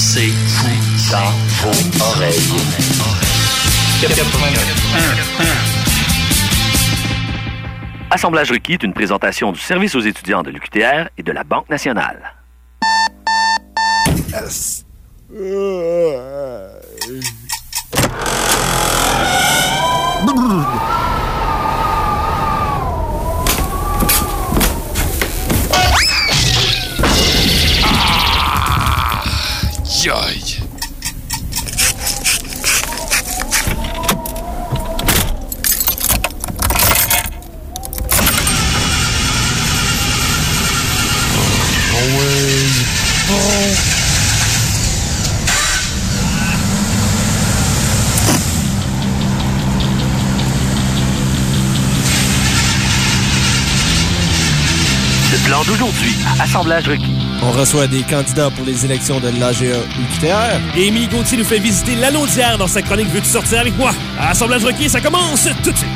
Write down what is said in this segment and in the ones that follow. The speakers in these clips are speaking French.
C'est fou dans vos oreilles. 89.1. Assemblage requis est une présentation du service aux étudiants de l'UQTR et de la Banque nationale. Yes. Aïe. Le plan d'aujourd'hui, assemblage requis. On reçoit des candidats pour les élections de l'AGA UQTR. Et Émilie Gauthier nous fait visiter l'anneau d'hier dans sa chronique Veux-tu sortir avec moi? Assemblage requis, ça commence tout de suite.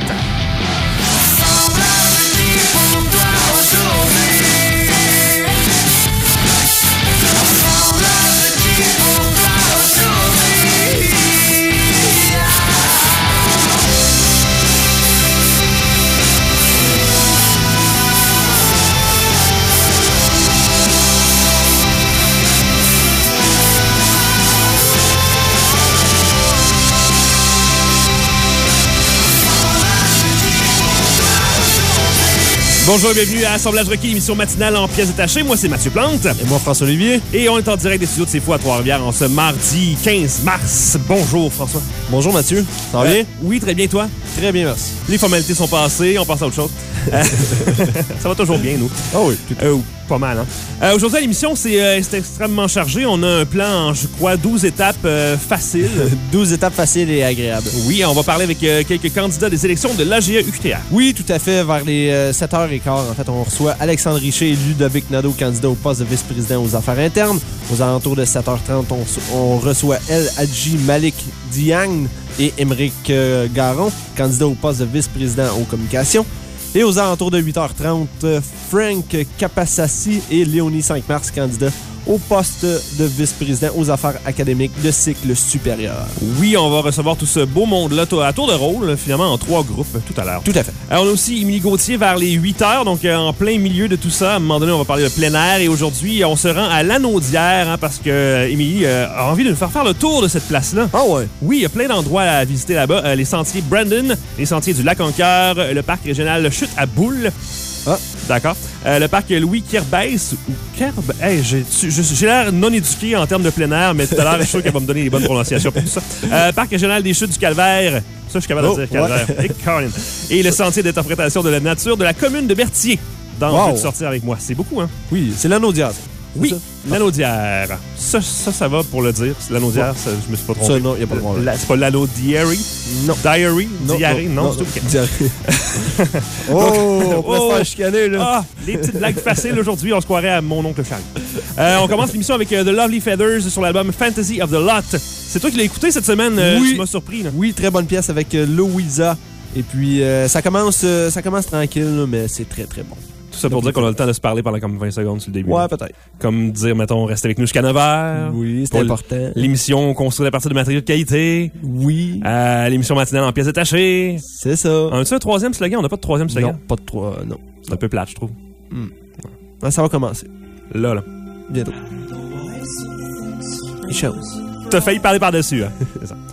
Bonjour et bienvenue à Assemblage requis, émission matinale en pièces détachées. Moi, c'est Mathieu Plante. Et moi, François Olivier. Et on est en direct des studios de C'est Fou à Trois-Rivières en ce mardi 15 mars. Bonjour, François. Bonjour, Mathieu. Ça va bien? Oui, très bien, toi? Très bien, merci. Les formalités sont passées, on passe à autre chose. Ça va toujours bien, nous. Ah oui, tout pas mal, hein? Aujourd'hui, à l'émission, c'est extrêmement chargé. On a un plan en, je crois, 12 étapes faciles. 12 étapes faciles et agréables. Oui, on va parler avec quelques candidats des élections de l'AGA UQTR. Oui, tout à fait. Vers les 7h15, en fait, on reçoit Alexandre Richer et Ludovic Nadeau, candidat au poste de vice-président aux affaires internes. Aux alentours de 7h30, on reçoit El Hadji Malik Diagne et Émeric Garon, candidat au poste de vice-président aux communications. Et aux alentours de 8h30, Frank Capassassi et Léonie 5 Mars, candidats au poste de vice-président aux affaires académiques de cycle supérieur. Oui, on va recevoir tout ce beau monde-là à tour de rôle, finalement, en 3 groupes tout à l'heure. Tout à fait. On a aussi Émilie Gauthier vers les 8h, donc en plein milieu de tout ça. À un moment donné, on va parler de plein air. Et aujourd'hui, on se rend à l'anneau d'hier, hein, parce que Émilie a envie de nous faire le tour de cette place-là. Ah ouais? Oui, il y a plein d'endroits à visiter là-bas. Les sentiers Brandon, les sentiers du Lac-en-Cœur, le parc régional Chute à Boules. Ah. D'accord. Le parc Louis Kerbès ou Kerb. Hey, j'ai l'air non éduqué en termes de plein air, mais tout à l'heure, je suis sûr qu'elle va me donner les bonnes prononciations pour tout ça. Parc régional des Chutes du Calvaire. Ça, je suis capable de dire Calvaire. Ouais. Et le sentier d'interprétation de la nature de la commune de Berthier. Dans Veux-tu sortir avec moi? C'est beaucoup, hein? Oui, c'est l'anneau d'hier. Oui, l'anneau d'hier. Ça va pour le dire. L'anneau d'hier, je me suis pas trompé. Ça, non, il n'y a pas de problème. C'est pas l'anneau diary? Non. Diary? Non, diary? Non, c'est tout. Diary. On peut se faire chicaner, là. Ah, les petites blagues faciles aujourd'hui, on se croirait à mon oncle Charles. On commence l'émission avec The Lovely Feathers sur l'album Fantasy of the Lot. C'est toi qui l'as écouté cette semaine? Oui. Tu m'as surpris, là. Oui, très bonne pièce avec Louisa. Et puis, ça commence tranquille, là, mais c'est très, très bon. Tout ça pour dire qu'on a le temps de se parler pendant comme 20 secondes sur le début. Ouais, là. peut-être. Comme dire, mettons, reste avec nous jusqu'à 9h. Oui, c'est important. L'émission construite à partir de matériaux de qualité. Oui. L'émission matinale en pièces détachées. C'est ça. On a-tu un troisième slogan? On n'a pas de troisième slogan? Non, pas de trois, non. C'est un peu plate, je trouve. Ouais, ça va commencer. Là. Bientôt. Les choses. T'as failli parler par-dessus, hein? C'est ça.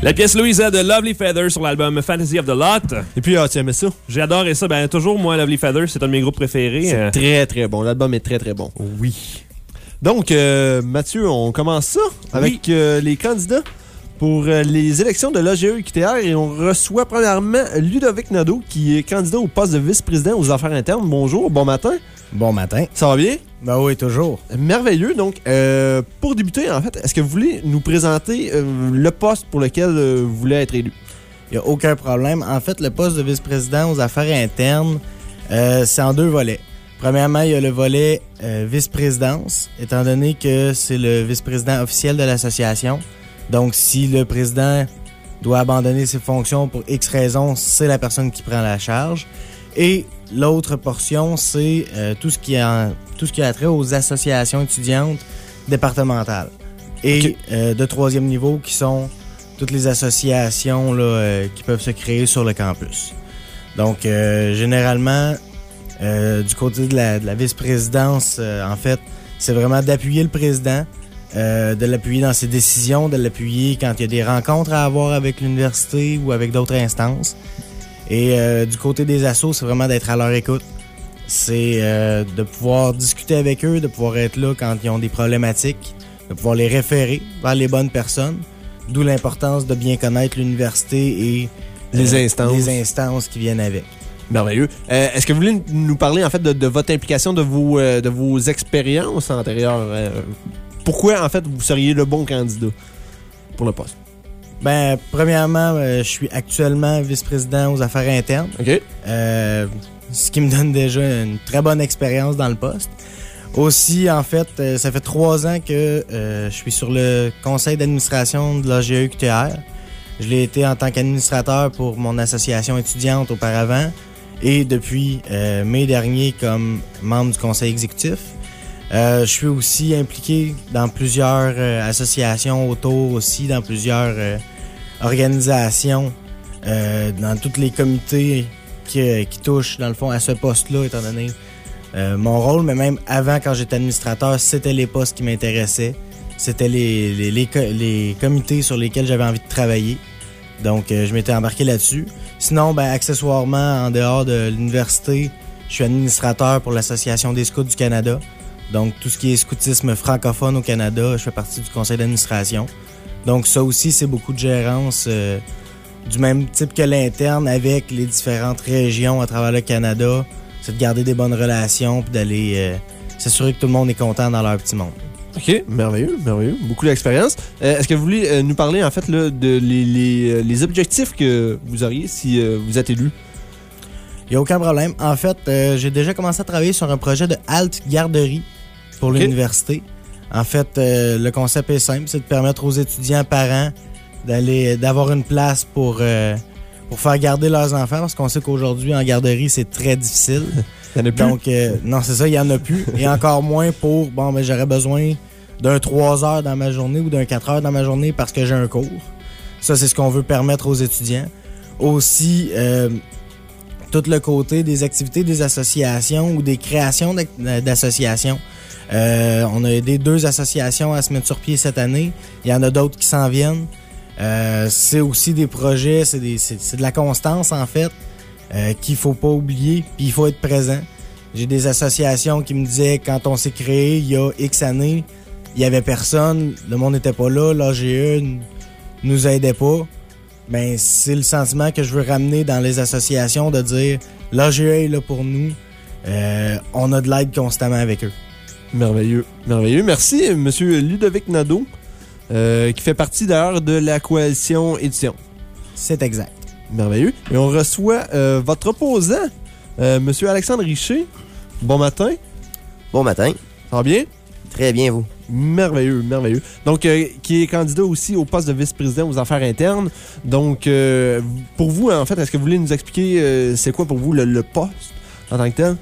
La pièce Louisa de Lovely Feather sur l'album Fantasy of the Lot. Et puis, tu aimais ça? J'ai adoré ça. Ben, toujours, moi, Lovely Feather, c'est un de mes groupes préférés. C'est très, très bon. L'album est très, très bon. Oui. Donc, Mathieu, on commence ça avec les candidats pour les élections de l'AGE-UQTR et on reçoit premièrement Ludovic Nadeau qui est candidat au poste de vice-président aux affaires internes. Bonjour, bon matin. Bon matin. Ça va bien? Ben oui, toujours. Merveilleux. Donc, pour débuter, en fait, est-ce que vous voulez nous présenter le poste pour lequel vous voulez être élu? Il n'y a aucun problème. En fait, le poste de vice-président aux affaires internes, c'est en 2 volets. Premièrement, il y a le volet vice-présidence, étant donné que c'est le vice-président officiel de l'association. Donc, si le président doit abandonner ses fonctions pour X raisons, c'est la personne qui prend la charge. Et l'autre portion, c'est tout ce qui a trait aux associations étudiantes départementales. Et de 3e niveau, qui sont toutes les associations là, qui peuvent se créer sur le campus. Donc, généralement, du côté de la vice-présidence, en fait, c'est vraiment d'appuyer le président, de l'appuyer dans ses décisions, de l'appuyer quand il y a des rencontres à avoir avec l'université ou avec d'autres instances. Et du côté des assos, c'est vraiment d'être à leur écoute. C'est de pouvoir discuter avec eux, de pouvoir être là quand ils ont des problématiques, de pouvoir les référer vers les bonnes personnes. D'où l'importance de bien connaître l'université et les instances qui viennent avec. Merveilleux. Est-ce que vous voulez nous parler en fait de votre implication, de vos expériences antérieures? Pourquoi en fait vous seriez le bon candidat pour le poste? Ben, premièrement, je suis actuellement vice-président aux affaires internes. OK. Ce qui me donne déjà une très bonne expérience dans le poste. Aussi, en fait, ça fait 3 ans que je suis sur le conseil d'administration de l'AGE-UQTR. Je l'ai été en tant qu'administrateur pour mon association étudiante auparavant et depuis mai dernier comme membre du conseil exécutif. Je suis aussi impliqué dans plusieurs associations autour aussi, dans plusieurs organisations, dans tous les comités qui touchent, dans le fond, à ce poste-là, étant donné mon rôle. Mais même avant, quand j'étais administrateur, c'était les postes qui m'intéressaient. C'était les comités sur lesquels j'avais envie de travailler. Donc, je m'étais embarqué là-dessus. Sinon, ben, accessoirement, en dehors de l'université, je suis administrateur pour l'Association des scouts du Canada. Donc, tout ce qui est scoutisme francophone au Canada, je fais partie du conseil d'administration. Donc, ça aussi, c'est beaucoup de gérance du même type que l'interne avec les différentes régions à travers le Canada. C'est de garder des bonnes relations puis d'aller s'assurer que tout le monde est content dans leur petit monde. OK, merveilleux, merveilleux. Beaucoup d'expérience. Est-ce que vous voulez nous parler, en fait, là, de les objectifs que vous auriez si vous êtes élu? Il n'y a aucun problème. En fait, j'ai déjà commencé à travailler sur un projet de halte garderie pour l'université. En fait, le concept est simple, c'est de permettre aux étudiants parents d'avoir une place pour faire garder leurs enfants, parce qu'on sait qu'aujourd'hui, en garderie, c'est très difficile. Il n'y en a plus? Donc, non, c'est ça, il n'y en a plus. Et encore moins pour, j'aurais besoin d'un 3 heures dans ma journée ou d'un 4 heures dans ma journée parce que j'ai un cours. Ça, c'est ce qu'on veut permettre aux étudiants. Aussi, tout le côté des activités des associations ou des créations d'associations. On a aidé 2 associations à se mettre sur pied cette année. Il y en a d'autres qui s'en viennent. C'est aussi des projets, c'est de la constance en fait, qu'il faut pas oublier, puis il faut être présent. J'ai des associations qui me disaient quand on s'est créé il y a X années, il y avait personne, le monde n'était pas là, l'AGE nous aidait pas. Ben c'est le sentiment que je veux ramener dans les associations de dire l'AGE est là pour nous, on a de l'aide constamment avec eux. Merveilleux, merveilleux. Merci, M. Ludovic Nadeau, qui fait partie d'ailleurs de la coalition édition. C'est exact. Merveilleux. Et on reçoit votre opposant, M. Alexandre Richer. Bon matin. Bon matin. Ça va bien? Très bien, vous. Merveilleux, merveilleux. Donc, qui est candidat aussi au poste de vice-président aux affaires internes. Donc, pour vous, en fait, est-ce que vous voulez nous expliquer c'est quoi pour vous le poste en tant que tel?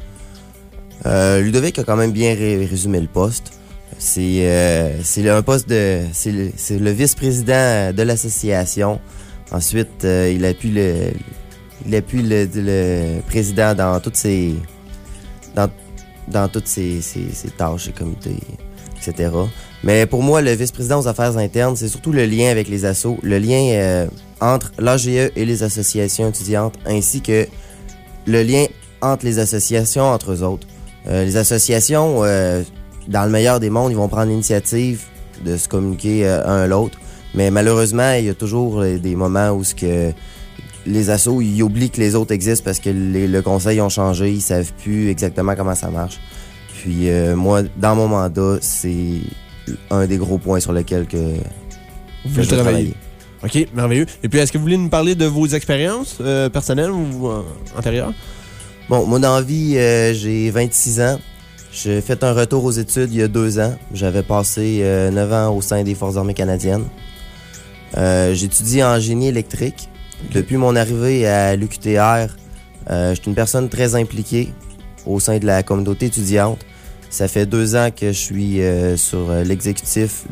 Ludovic a quand même bien résumé le poste. C'est un poste c'est le vice-président de l'association. Ensuite, il appuie le président dans toutes ses tâches et comités. etc. Mais pour moi, le vice-président aux affaires internes, c'est surtout le lien avec les assos, le lien entre l'AGE et les associations étudiantes, ainsi que le lien entre les associations entre eux autres. Les associations, dans le meilleur des mondes, ils vont prendre l'initiative de se communiquer un à l'autre, mais malheureusement, il y a toujours des moments où les assos, ils oublient que les autres existent parce que le conseil ont changé, ils savent plus exactement comment ça marche. Puis moi, dans mon mandat, c'est un des gros points sur lesquels vous je dois travailler. OK, merveilleux. Et puis, est-ce que vous voulez nous parler de vos expériences personnelles ou antérieures? Bon, moi, dans la vie, j'ai 26 ans. J'ai fait un retour aux études il y a 2 ans. J'avais passé 9 ans au sein des Forces armées canadiennes. J'étudie en génie électrique. Okay. Depuis mon arrivée à l'UQTR, je suis une personne très impliquée au sein de la communauté étudiante. Ça fait 2 ans que je suis sur l'exécutif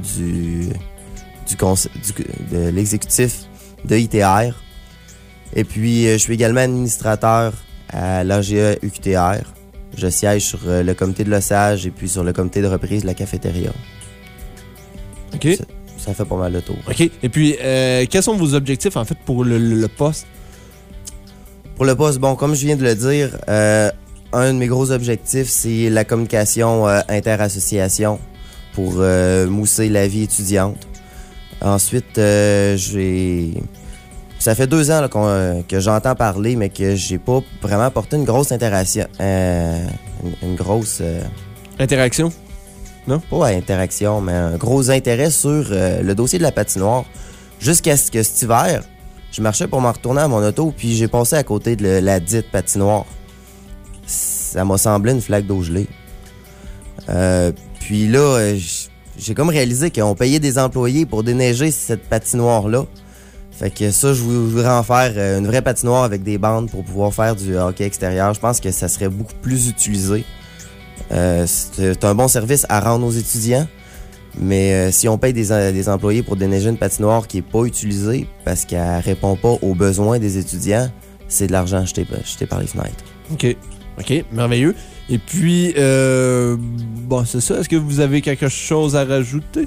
de l'exécutif de ITR. Et puis, je suis également administrateur à l'AGE UQTR. Je siège sur le comité de l'ossage et puis sur le comité de reprise de la cafétéria. OK. Ça fait pas mal de tour. OK. Et puis, quels sont vos objectifs, en fait, pour le poste? Pour le poste, bon, comme je viens de le dire, un de mes gros objectifs, c'est la communication inter-association pour mousser la vie étudiante. Ensuite, ça fait 2 ans là, que j'entends parler, mais que j'ai pas vraiment apporté une grosse interaction. Une grosse... Interaction? Non? Pas interaction, mais un gros intérêt sur le dossier de la patinoire. Jusqu'à ce que cet hiver, je marchais pour m'en retourner à mon auto, puis j'ai passé à côté de la dite patinoire. Ça m'a semblé une flaque d'eau gelée. Puis là, j'ai comme réalisé qu'on payait des employés pour déneiger cette patinoire-là. Fait que ça, je voudrais en faire une vraie patinoire avec des bandes pour pouvoir faire du hockey extérieur. Je pense que ça serait beaucoup plus utilisé. C'est un bon service à rendre aux étudiants, mais si on paye des employés pour déneiger une patinoire qui n'est pas utilisée parce qu'elle répond pas aux besoins des étudiants, c'est de l'argent jeté par les fenêtres. OK, merveilleux. Et puis, bon, c'est ça. Est-ce que vous avez quelque chose à rajouter?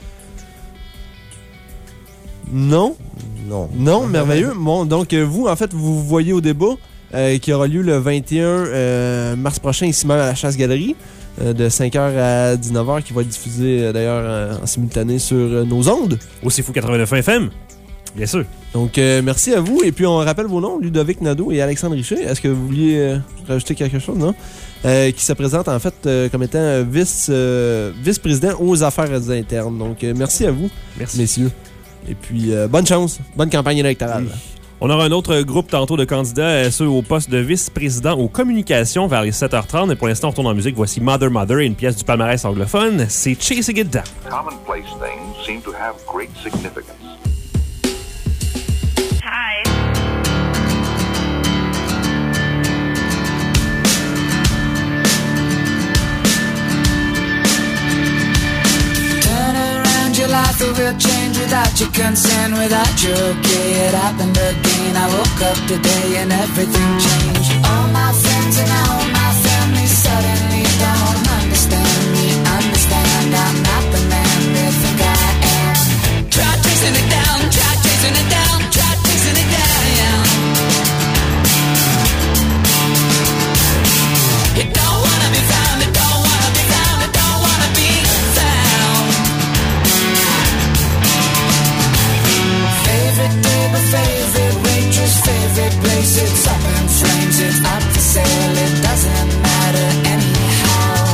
Non? Non, merveilleux. Bon, donc, vous, en fait, vous voyez au débat qui aura lieu le 21 mars prochain, ici même à la Chasse-Galerie, de 5h à 19h, qui va être diffusé d'ailleurs en simultané sur nos ondes. Au C'est Fou 89 FM, bien sûr. Donc, merci à vous. Et puis, on rappelle vos noms, Ludovic Nadeau et Alexandre Richer. Est-ce que vous vouliez rajouter quelque chose, non? Qui se présente en fait comme étant vice-président aux affaires internes. Donc, merci à vous, messieurs. Et puis, bonne chance, bonne campagne électorale. Oui. On aura un autre groupe tantôt de candidats, ceux au poste de vice-président aux communications vers les 7h30. Mais pour l'instant, on retourne en musique. Voici Mother Mother et une pièce du palmarès anglophone. C'est Chasing It Down. Commonplace things seem to have great significance. Hi. Your life will change without your consent, without your okay. It happened again. I woke up today and everything changed. All my friends and all my family suddenly don't understand me. Understand I'm not the man they think I am. Try chasing it down, try chasing it down, try chasing it down. You don't wanna be found, you don't wanna be found, you don't wanna be found. Favorite table, favorite waitress, favorite place. It's up in flames, it's up for sale. It doesn't matter anyhow.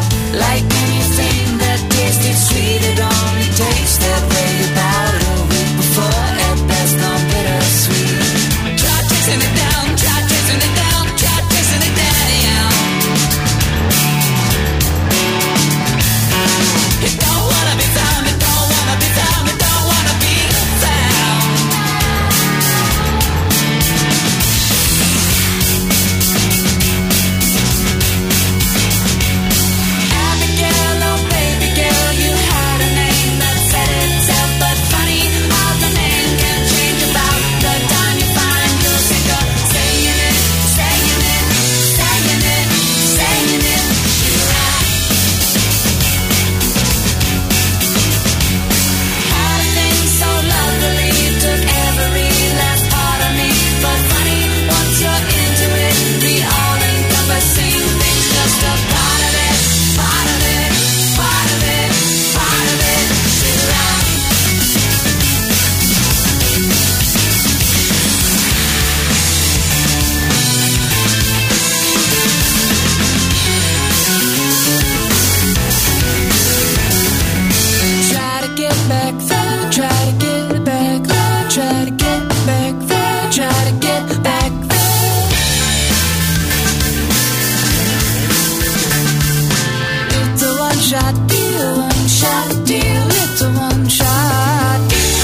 one-shot deal, one-shot deal, it's a one-shot deal.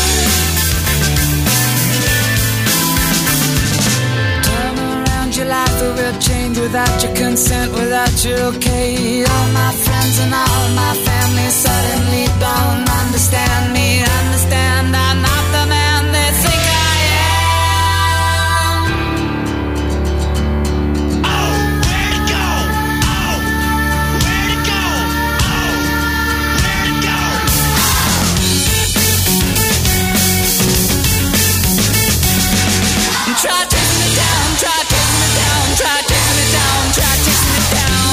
Turn around your life, it will change without your consent, without your okay. All my friends and all my family suddenly don't understand me. Understand I'm not the man they think I am. Oh, where'd it go? Oh, where'd it go? Oh, where'd it go? Try taking it down, try taking it down, try taking it down, try taking it down.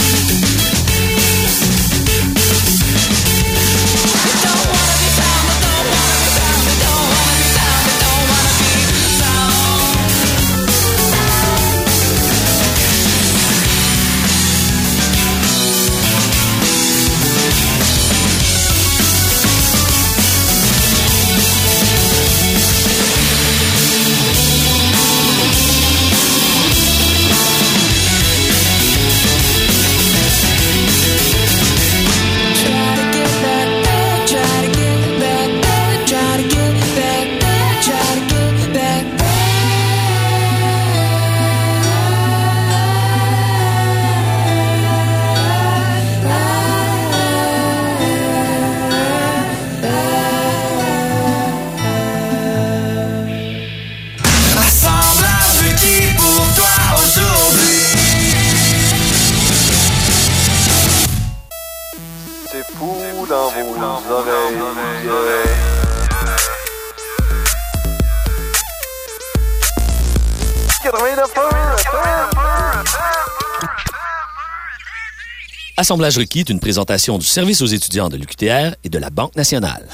You don't wanna be found, I don't wanna be found, I don't wanna be found, I don't wanna be found. Try to get back there, try to get back there, try to get back there, try to get back there. Assemblage requis pour toi aujourd'hui. C'est fou dans vos oreilles. Assemblage requis est une présentation du service aux étudiants de l'UQTR et de la Banque nationale.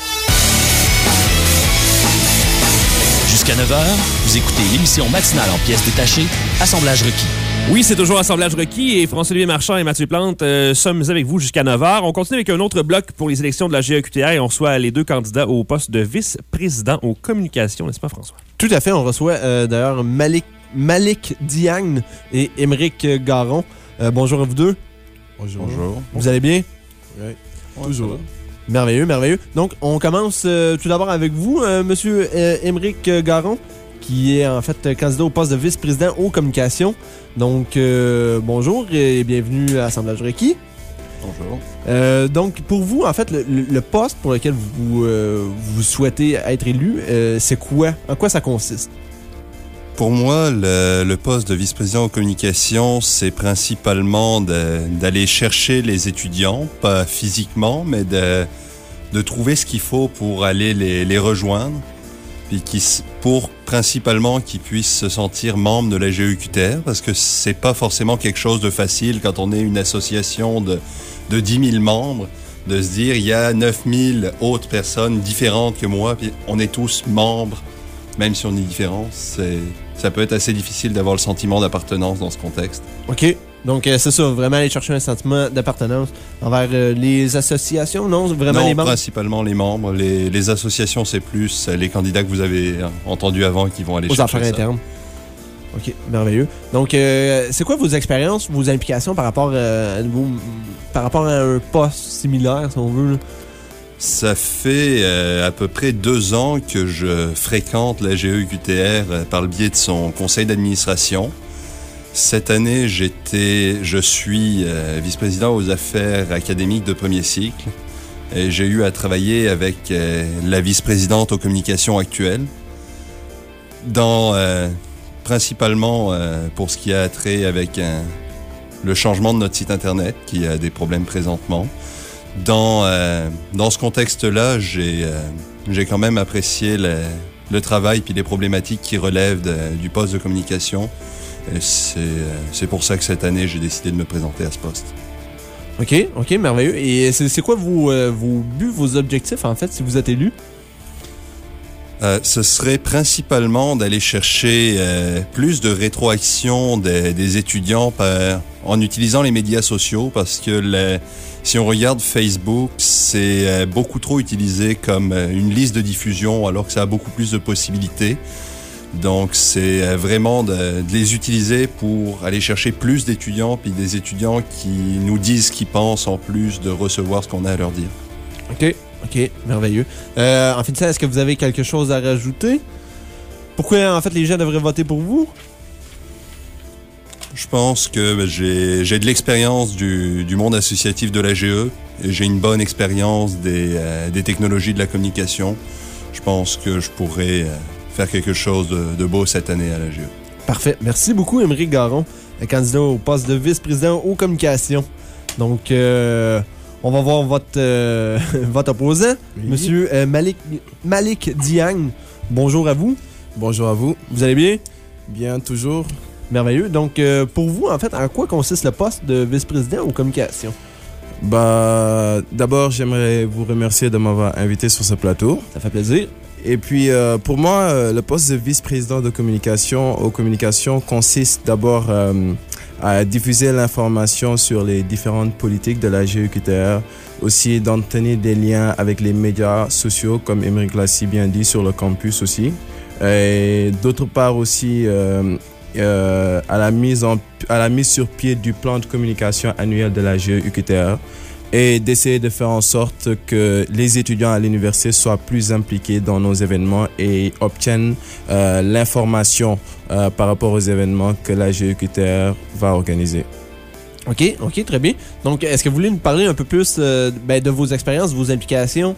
Jusqu'à 9h, vous écoutez l'émission matinale en pièces détachées, Assemblage requis. Oui, c'est toujours Assemblage requis et François-Olivier Marchand et Mathieu Plante sommes avec vous jusqu'à 9h. On continue avec un autre bloc pour les élections de la GEQTR et on reçoit les deux candidats au poste de vice-président aux communications, n'est-ce pas François? Tout à fait. On reçoit d'ailleurs Malik Diagne et Émeric Garon. Bonjour à vous deux. Bonjour. Vous allez bien? Oui. Toujours. Merveilleux, merveilleux. Donc, on commence tout d'abord avec vous, monsieur Émeric Garon, qui est en fait candidat au poste de vice-président aux communications. Donc, bonjour et bienvenue à Assemblage requis. Bonjour. Donc, pour vous, en fait, le poste pour lequel vous souhaitez être élu, c'est quoi? En quoi ça consiste? Pour moi, le poste de vice-président aux communications, c'est principalement d'aller chercher les étudiants, pas physiquement, mais de trouver ce qu'il faut pour aller les rejoindre, puis pour principalement qu'ils puissent se sentir membres de la GEQTR, parce que c'est pas forcément quelque chose de facile quand on est une association de 10 000 membres, de se dire il y a 9 000 autres personnes différentes que moi, puis on est tous membres, même si on est différents. Ça peut être assez difficile d'avoir le sentiment d'appartenance dans ce contexte. OK. Donc, c'est ça, vraiment aller chercher un sentiment d'appartenance envers les associations, non? Vraiment non, les membres? Principalement les membres. Les associations, c'est plus les candidats que vous avez entendus avant qui vont aller chercher ça. Aux affaires internes. OK, merveilleux. Donc, c'est quoi vos expériences, vos implications par rapport à un poste similaire, si on veut, là? Ça fait à peu près 2 ans que je fréquente la GEQTR par le biais de son conseil d'administration. Cette année, je suis vice-président aux affaires académiques de premier cycle et j'ai eu à travailler avec la vice-présidente aux communications actuelle principalement pour ce qui a trait avec le changement de notre site Internet qui a des problèmes présentement. Dans ce contexte-là, j'ai quand même apprécié le travail puis les problématiques qui relèvent du poste de communication. Et c'est pour ça que cette année, j'ai décidé de me présenter à ce poste. OK, merveilleux. Et c'est quoi vos buts, vos objectifs, en fait, si vous êtes élu? Ce serait principalement d'aller chercher plus de rétroaction des étudiants en utilisant les médias sociaux, parce que si on regarde Facebook, c'est beaucoup trop utilisé comme une liste de diffusion, alors que ça a beaucoup plus de possibilités. Donc, c'est vraiment de les utiliser pour aller chercher plus d'étudiants, puis des étudiants qui nous disent ce qu'ils pensent en plus de recevoir ce qu'on a à leur dire. OK, merveilleux. En finissant, est-ce que vous avez quelque chose à rajouter? Pourquoi, en fait, les gens devraient voter pour vous? Je pense que j'ai de l'expérience du monde associatif de l'AGE et j'ai une bonne expérience des technologies de la communication. Je pense que je pourrais faire quelque chose de beau cette année à l'AGE. Parfait. Merci beaucoup, Émeric Garon, candidat au poste de vice-président aux communications. Donc, on va voir votre opposant, Monsieur Malik Diagne. Bonjour à vous. Bonjour à vous. Vous allez bien? Bien, toujours. Merveilleux. Donc, pour vous, en fait, en quoi consiste le poste de vice-président aux communications? D'abord, j'aimerais vous remercier de m'avoir invité sur ce plateau. Ça fait plaisir. Et puis, pour moi, le poste de vice-président de communication aux communications consiste d'abord à diffuser l'information sur les différentes politiques de la GEQTR, aussi d'entretenir des liens avec les médias sociaux, comme Émeric l'a si bien dit, sur le campus aussi. Et d'autre part aussi, à la mise sur pied du plan de communication annuel de la GEQTR et d'essayer de faire en sorte que les étudiants à l'université soient plus impliqués dans nos événements et obtiennent l'information par rapport aux événements que la GEQTR va organiser. OK, très bien. Donc, est-ce que vous voulez nous parler un peu plus de vos expériences, de vos implications?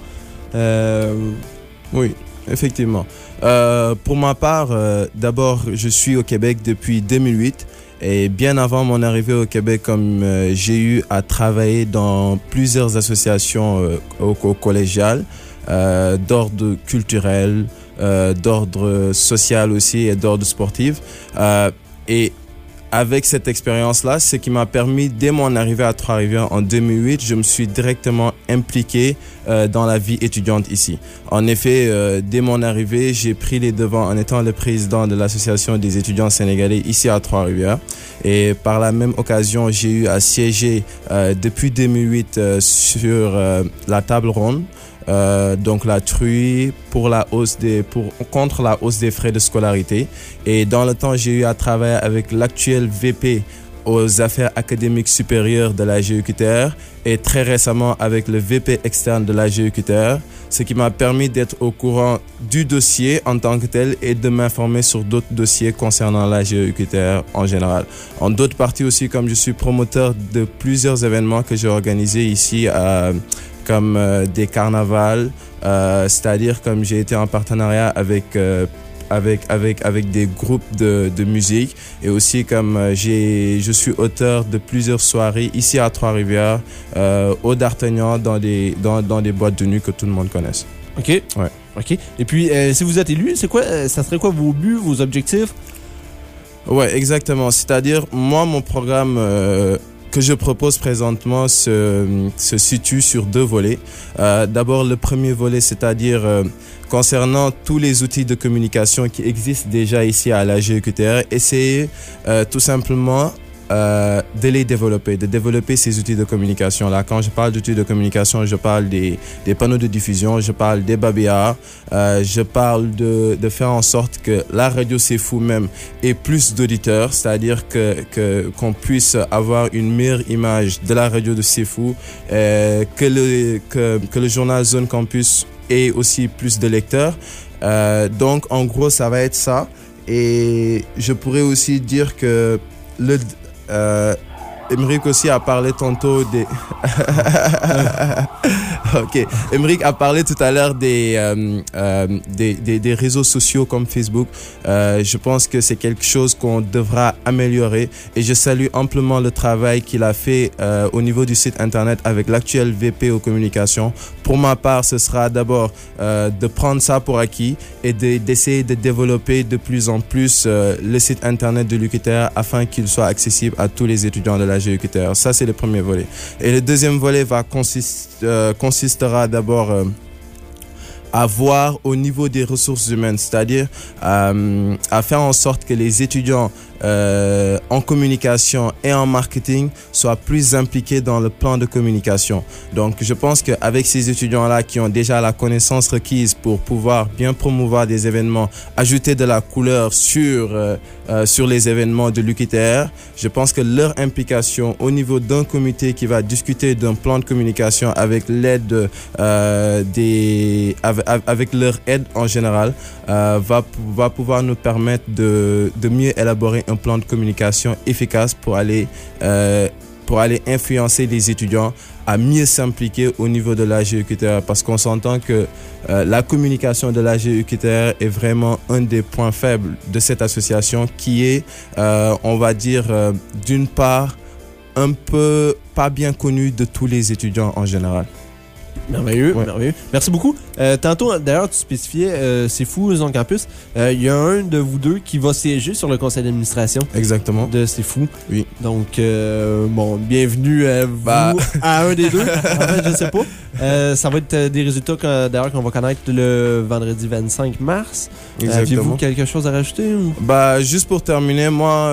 Oui, effectivement. Pour ma part, d'abord, je suis au Québec depuis 2008 et bien avant mon arrivée au Québec, comme j'ai eu à travailler dans plusieurs associations au collégial, d'ordre culturel, d'ordre social aussi et d'ordre sportif. Et avec cette expérience-là, ce qui m'a permis, dès mon arrivée à Trois-Rivières en 2008, je me suis directement impliqué dans la vie étudiante ici. En effet, dès mon arrivée, j'ai pris les devants en étant le président de l'Association des étudiants sénégalais ici à Trois-Rivières. Et par la même occasion, j'ai eu à siéger depuis 2008 sur la table ronde. Donc la TRUI contre la hausse des frais de scolarité. Et dans le temps, j'ai eu à travailler avec l'actuel VP aux affaires académiques supérieures de la GEQTR et très récemment avec le VP externe de la GEQTR, ce qui m'a permis d'être au courant du dossier en tant que tel et de m'informer sur d'autres dossiers concernant la GEQTR en général. En d'autres parties aussi, comme je suis promoteur de plusieurs événements que j'ai organisés ici comme des carnavals, c'est-à-dire comme j'ai été en partenariat avec des groupes de musique et aussi comme je suis auteur de plusieurs soirées ici à Trois-Rivières, au D'Artagnan, dans des boîtes de nuit que tout le monde connaisse. OK. Ouais. OK. Et puis, si vous êtes élu, ça serait quoi vos buts, vos objectifs? Ouais, exactement. C'est-à-dire, moi, mon programme que je propose présentement se situe sur deux volets. D'abord, le premier volet, c'est-à-dire concernant tous les outils de communication qui existent déjà ici à la GEQTR, essayer tout simplement de les développer, de développer ces outils de communication-là. Quand je parle d'outils de communication, je parle des panneaux de diffusion, je parle des babéas, je parle de faire en sorte que la radio C'est Fou même ait plus d'auditeurs, c'est-à-dire qu'on puisse avoir une meilleure image de la radio de C'est Fou, que le journal Zone Campus ait aussi plus de lecteurs. Donc, en gros, ça va être ça. Et je pourrais aussi dire que Émeric aussi a parlé tantôt des... OK. Émeric a parlé tout à l'heure des réseaux sociaux comme Facebook. Je pense que c'est quelque chose qu'on devra améliorer et je salue amplement le travail qu'il a fait au niveau du site internet avec l'actuel VP aux communications. Pour ma part, ce sera d'abord de prendre ça pour acquis et d'essayer de développer de plus en plus le site internet de l'UQTR afin qu'il soit accessible à tous les étudiants de la GEQTR. Ça, c'est le premier volet. Et le deuxième volet consistera d'abord à voir au niveau des ressources humaines, c'est-à-dire à faire en sorte que les étudiants en communication et en marketing soient plus impliqués dans le plan de communication. Donc, je pense qu'avec ces étudiants-là qui ont déjà la connaissance requise pour pouvoir bien promouvoir des événements, ajouter de la couleur sur les événements de l'UQTR, je pense que leur implication au niveau d'un comité qui va discuter d'un plan de communication avec l'aide avec leur aide en général, va pouvoir nous permettre de mieux élaborer un plan de communication efficace pour aller influencer les étudiants à mieux s'impliquer au niveau de l'AG-UQTR, parce qu'on s'entend que la communication de l'AG-UQTR est vraiment un des points faibles de cette association qui est, on va dire, d'une part, un peu pas bien connu de tous les étudiants en général. Merveilleux, merveilleux. Merci beaucoup. Tantôt, d'ailleurs, tu spécifiais, c'est fou, Zone Campus. Il y a un de vous deux qui va siéger sur le conseil d'administration. Exactement. De C'est fou. Oui. Donc, bon, bienvenue à un des deux. En fait, je sais pas. Ça va être des résultats d'ailleurs qu'on va connaître le vendredi 25 mars. Exactement. Avez-vous quelque chose à rajouter? Ou? Juste pour terminer,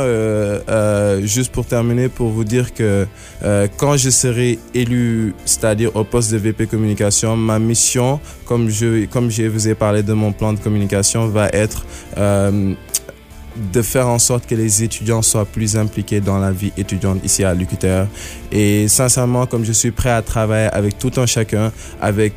pour vous dire que quand je serai élu, c'est-à-dire au poste de VP communication, ma mission, comme je vous ai parlé de mon plan de communication, va être de faire en sorte que les étudiants soient plus impliqués dans la vie étudiante ici à l'UQTR. Et sincèrement, comme je suis prêt à travailler avec tout un chacun, avec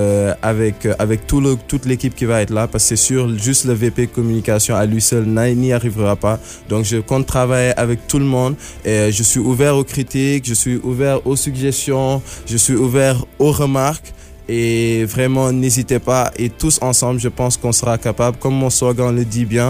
toute l'équipe qui va être là, parce que c'est sûr, juste le VP communication à lui seul n'y arrivera pas. Donc je compte travailler avec tout le monde et je suis ouvert aux critiques, je suis ouvert aux suggestions, je suis ouvert aux remarques. Et vraiment, n'hésitez pas. Et tous ensemble, je pense qu'on sera capable, comme mon slogan le dit bien,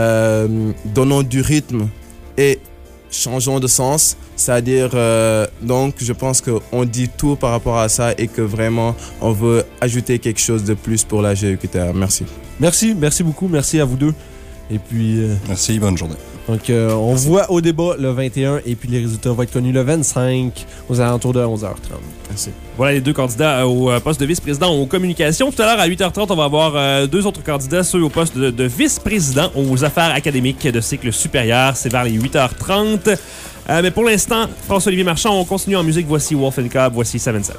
donnons du rythme et changeons de sens. C'est-à-dire, donc, je pense qu'on dit tout par rapport à ça et que vraiment, on veut ajouter quelque chose de plus pour la GUQTR. Merci. Merci beaucoup. Merci à vous deux. Et puis... Merci, bonne journée. Donc, on voit au débat le 21 et puis les résultats vont être connus le 25 aux alentours de 11h30. Merci. Voilà les deux candidats au poste de vice-président aux communications. Tout à l'heure, à 8h30, on va avoir deux autres candidats, ceux au poste de vice-président aux affaires académiques de cycle supérieur. C'est vers les 8h30. Mais pour l'instant, François-Olivier Marchand, on continue en musique. Voici Wolf & Cobb, voici 7-7.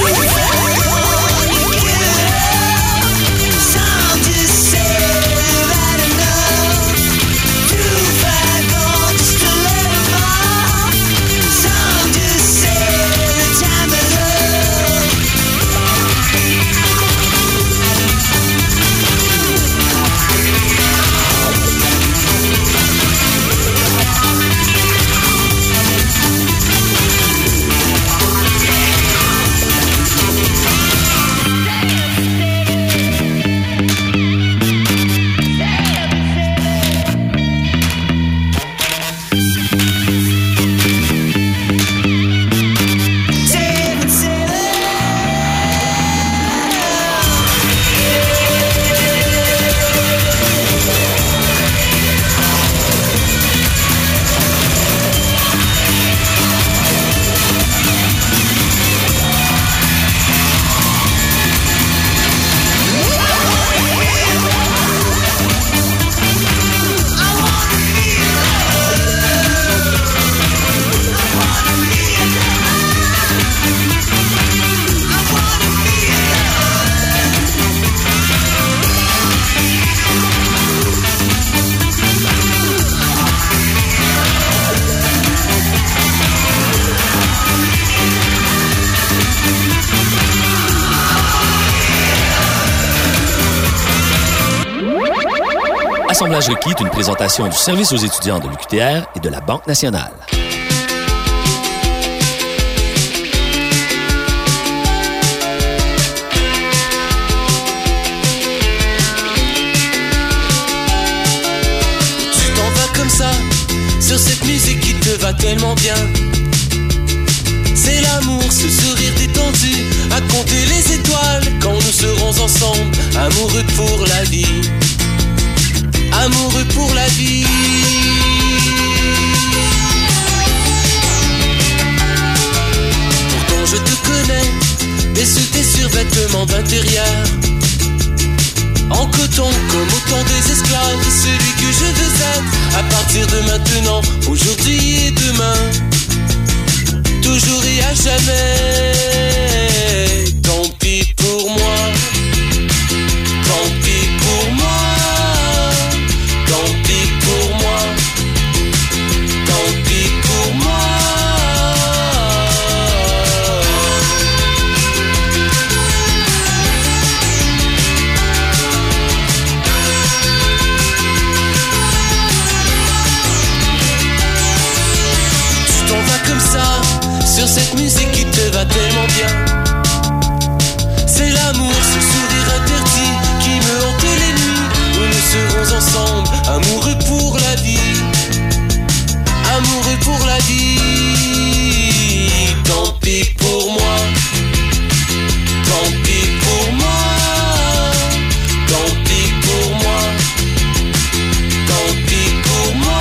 Some just say Assemblage requis est une présentation du service aux étudiants de l'UQTR et de la Banque nationale. Tu t'en vas comme ça, sur cette musique qui te va tellement bien. C'est l'amour, ce sourire détendu, à compter les étoiles quand nous serons ensemble, amoureux pour la vie. Amoureux pour la vie. Pourtant je te connais, et sous tes survêtements d'intérieur, en coton comme autant des esclaves, celui que je veux être à partir de maintenant, aujourd'hui et demain, toujours et à jamais. Tant pis pour moi, tant pis pour moi. Tant pis pour moi, tant pis pour moi. Tu t'en vas comme ça, sur cette musique qui te va tellement bien. C'est l'amour, ce sourire interdit qui me hante les nuits où nous serons ensemble, amoureux pour la vie, amoureux pour la vie. Tant pis pour moi, tant pis pour moi, tant pis pour moi, tant pis pour moi.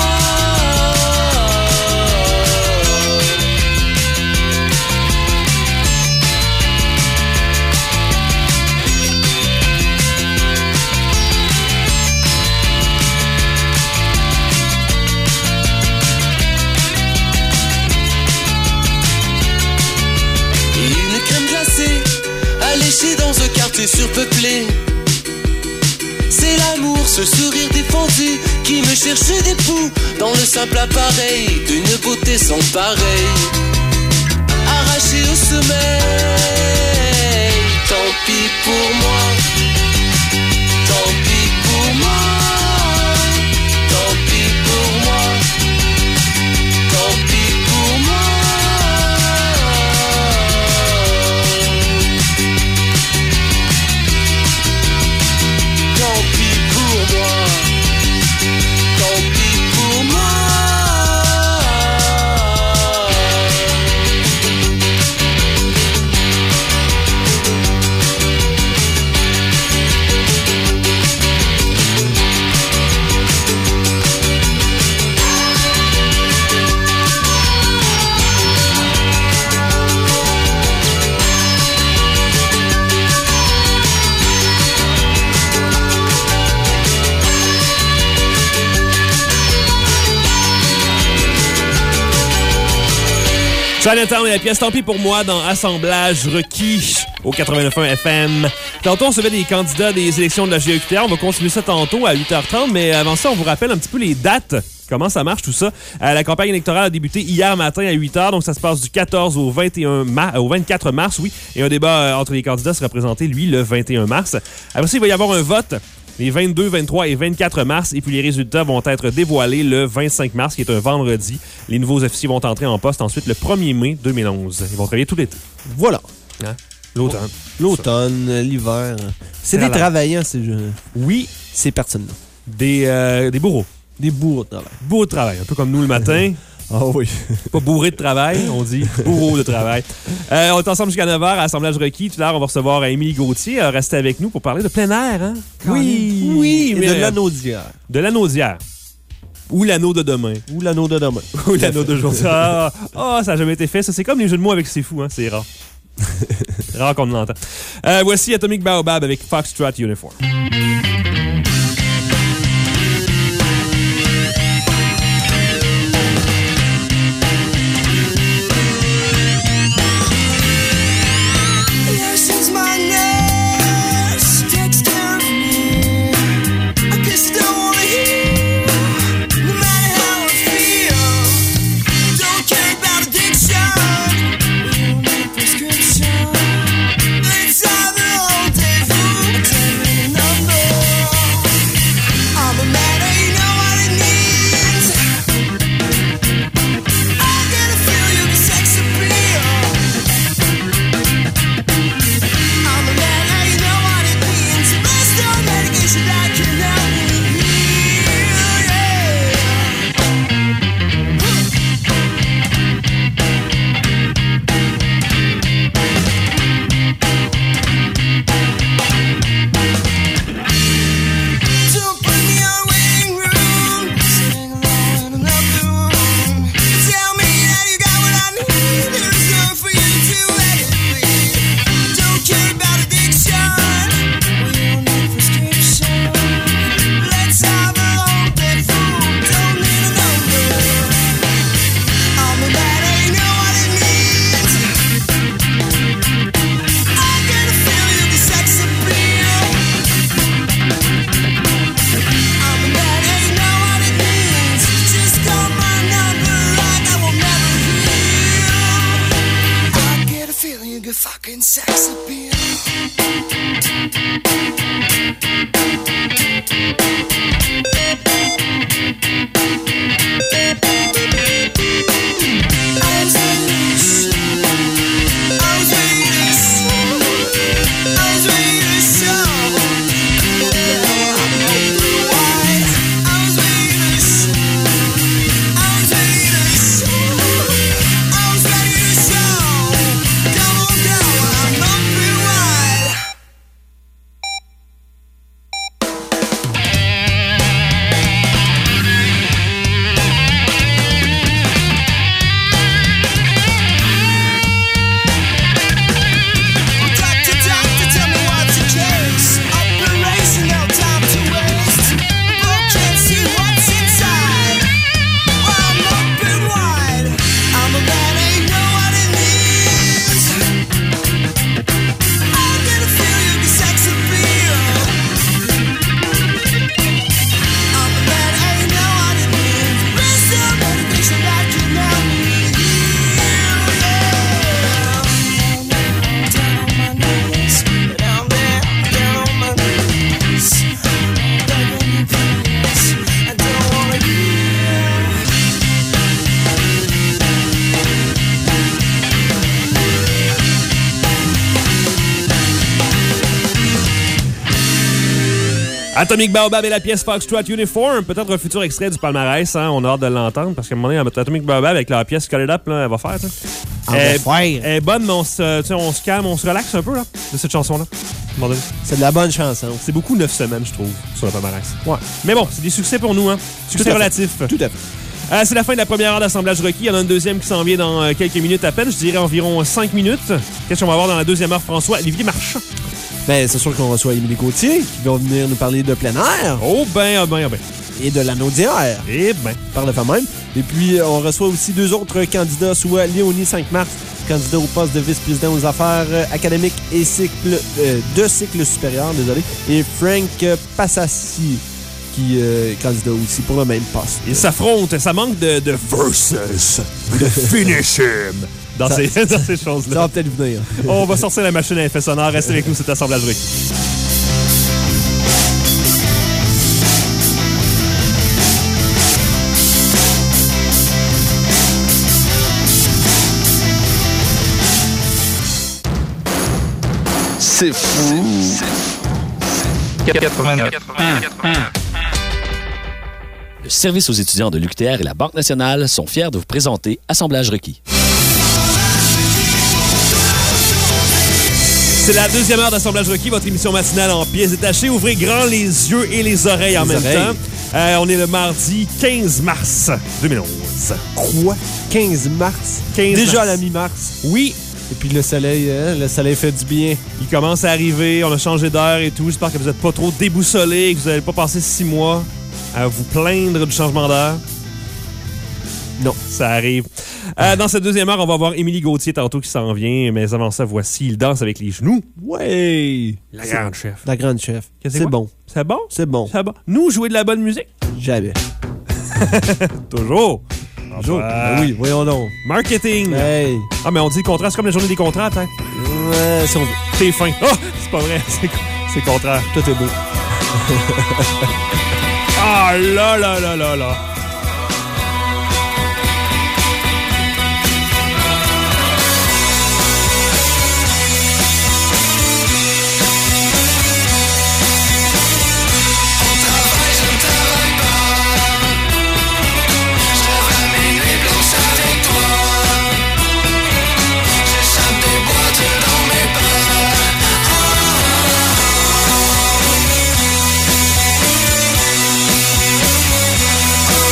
Dans un quartier surpeuplé, c'est l'amour, ce sourire défendu qui me cherche des poux dans le simple appareil d'une beauté sans pareil, arraché au sommeil. Tant pis pour moi, tant pis pour moi, tant pis pour moi, tant pis pour moi. Chinatown et la pièce Tant pis pour moi dans Assemblage requis au 89.1 FM. Tantôt, on se fait des candidats des élections de la GEQTR. On va continuer ça tantôt à 8h30, mais avant ça, on vous rappelle un petit peu les dates. Comment ça marche tout ça? La campagne électorale a débuté hier matin à 8h, donc ça se passe du 14 au 24 mars, oui. Et un débat entre les candidats sera présenté, lui, le 21 mars. Après ça, il va y avoir un vote les 22, 23 et 24 mars. Et puis les résultats vont être dévoilés le 25 mars, qui est un vendredi. Les nouveaux officiers vont entrer en poste ensuite le 1er mai 2011. Ils vont travailler tout l'été. Voilà. Hein? L'automne. L'automne, l'hiver. C'est des travaillants, ces jeunes. Oui. Ces personnes-là. Des bourreaux. Des bourreaux de travail. Bourreaux de travail. Un peu comme nous le matin. Ah oui. Pas bourré de travail, on dit bourreau de travail. On est ensemble jusqu'à 9h à Assemblage requis. Tout à l'heure, on va recevoir Émilie Gauthier. Restez avec nous pour parler de plein air. Hein? Oui. Oui, mais de l'anneau d'hier. De l'anneau d'hier. Ou l'anneau de demain. Ou l'anneau de demain. Ou l'anneau d'aujourd'hui. Ça n'a jamais été fait. Ça, c'est comme les jeux de mots avec C'est fou. Hein? C'est rare. Rare qu'on l'entend. Voici Atomic Baobab avec Foxtrot Uniform. Let's have a rendezvous, tell me the number. fucking sex appeal. Atomic Baobab et la pièce Foxtrot Uniform, peut-être un futur extrait du palmarès, hein? On a hâte de l'entendre parce qu'à un moment donné, Atomic Baobab avec la pièce Call It Up, là, elle va faire. Elle est bonne, mais on se calme, on se relaxe un peu là, de cette chanson-là. C'est de la bonne chanson. C'est beaucoup 9 semaines, je trouve, sur le palmarès. Ouais. Mais bon, c'est des succès pour nous, hein? Succès relatif. Tout à fait. C'est la fin de la première heure d'assemblage requis. Il y en a une deuxième qui s'en vient dans quelques minutes à peine. Je dirais environ 5 minutes. Qu'est-ce qu'on va avoir dans la deuxième heure, François? Olivier Marchand. Ben, c'est sûr qu'on reçoit Émilie Gauthier, qui va venir nous parler de plein air. Oh ben, oh ben, oh ben. Et de l'anneau d'hier. Eh ben. Par le fait même. Et puis, on reçoit aussi 2 autres candidats, soit Léonie 5 mars, candidat au poste de vice-président aux affaires académiques et de cycle supérieur, désolé, et Frank Passassi, qui est candidat aussi pour le même poste. Ils s'affrontent, ça manque de versus, de finish him. Dans ces choses-là. Ça va peut-être venir. On va sortir la machine à effet sonore. Restez avec nous, c'est Assemblage requis. C'est fou. 89. Le service aux étudiants de l'UQTR et la Banque nationale sont fiers de vous présenter Assemblage requis. C'est la deuxième heure d'Assemblage requis, votre émission matinale en pièces détachées. Ouvrez grand les yeux et les oreilles en même temps. On est le mardi 15 mars 2011. Quoi? 15 mars? 15 Déjà mars. à la mi-mars? Oui. Et puis le soleil fait du bien. Il commence à arriver, on a changé d'heure et tout. J'espère que vous n'êtes pas trop déboussolés et que vous n'allez pas passer 6 mois à vous plaindre du changement d'heure. Non, ça arrive. Dans cette deuxième heure, on va voir Émilie Gauthier tantôt qui s'en vient. Mais avant ça, voici Il danse avec les genoux. Ouais! La grande chef. La grande chef. C'est bon. C'est bon? C'est bon. C'est bon. Nous, jouer de la bonne musique? Jamais. Toujours. Toujours. Ben oui, voyons donc. Marketing. Hey. Ah, mais on dit contrat, c'est comme la journée des contrats, hein? Ouais, si on veut. T'es fin. Oh, c'est pas vrai. C'est contraire. Tout est beau. Ah là là là là là. Oh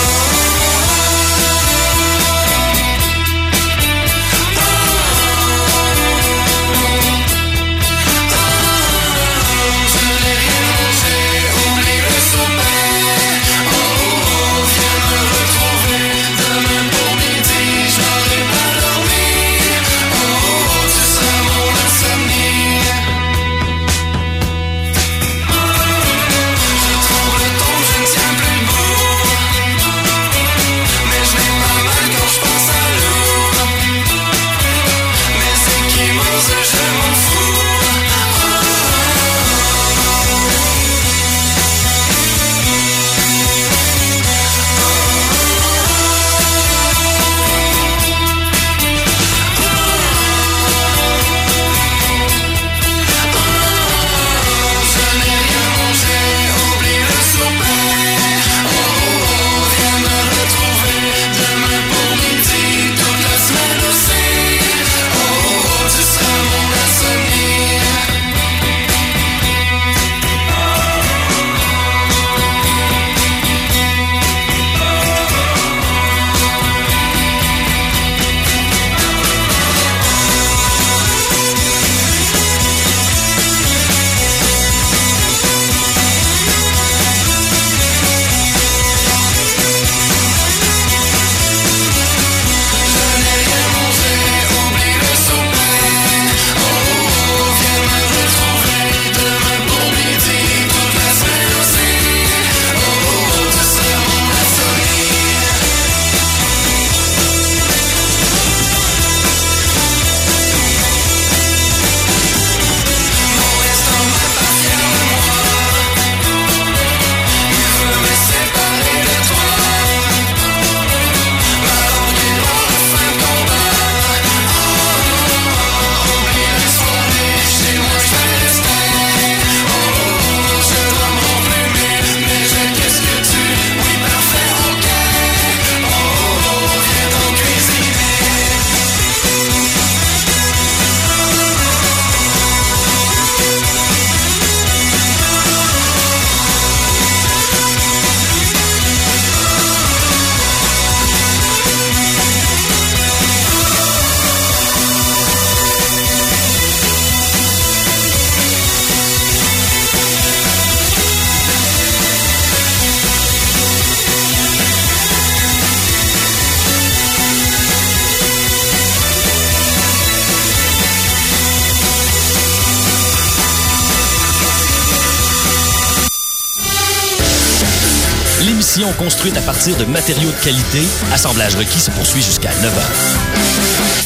finitions construites à partir de matériaux de qualité. Assemblage requis se poursuit jusqu'à 9h.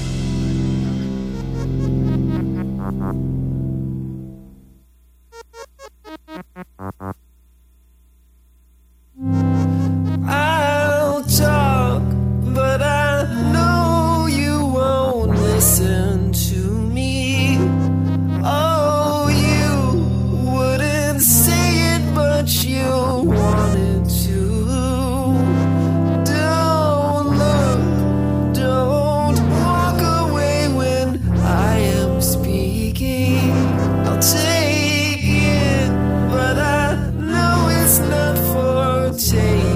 I'll talk, but I know you won't listen to me. Oh, you wouldn't say it, but you wanted to. Don't look, don't walk away when I am speaking. I'll take it, but I know it's not for taking.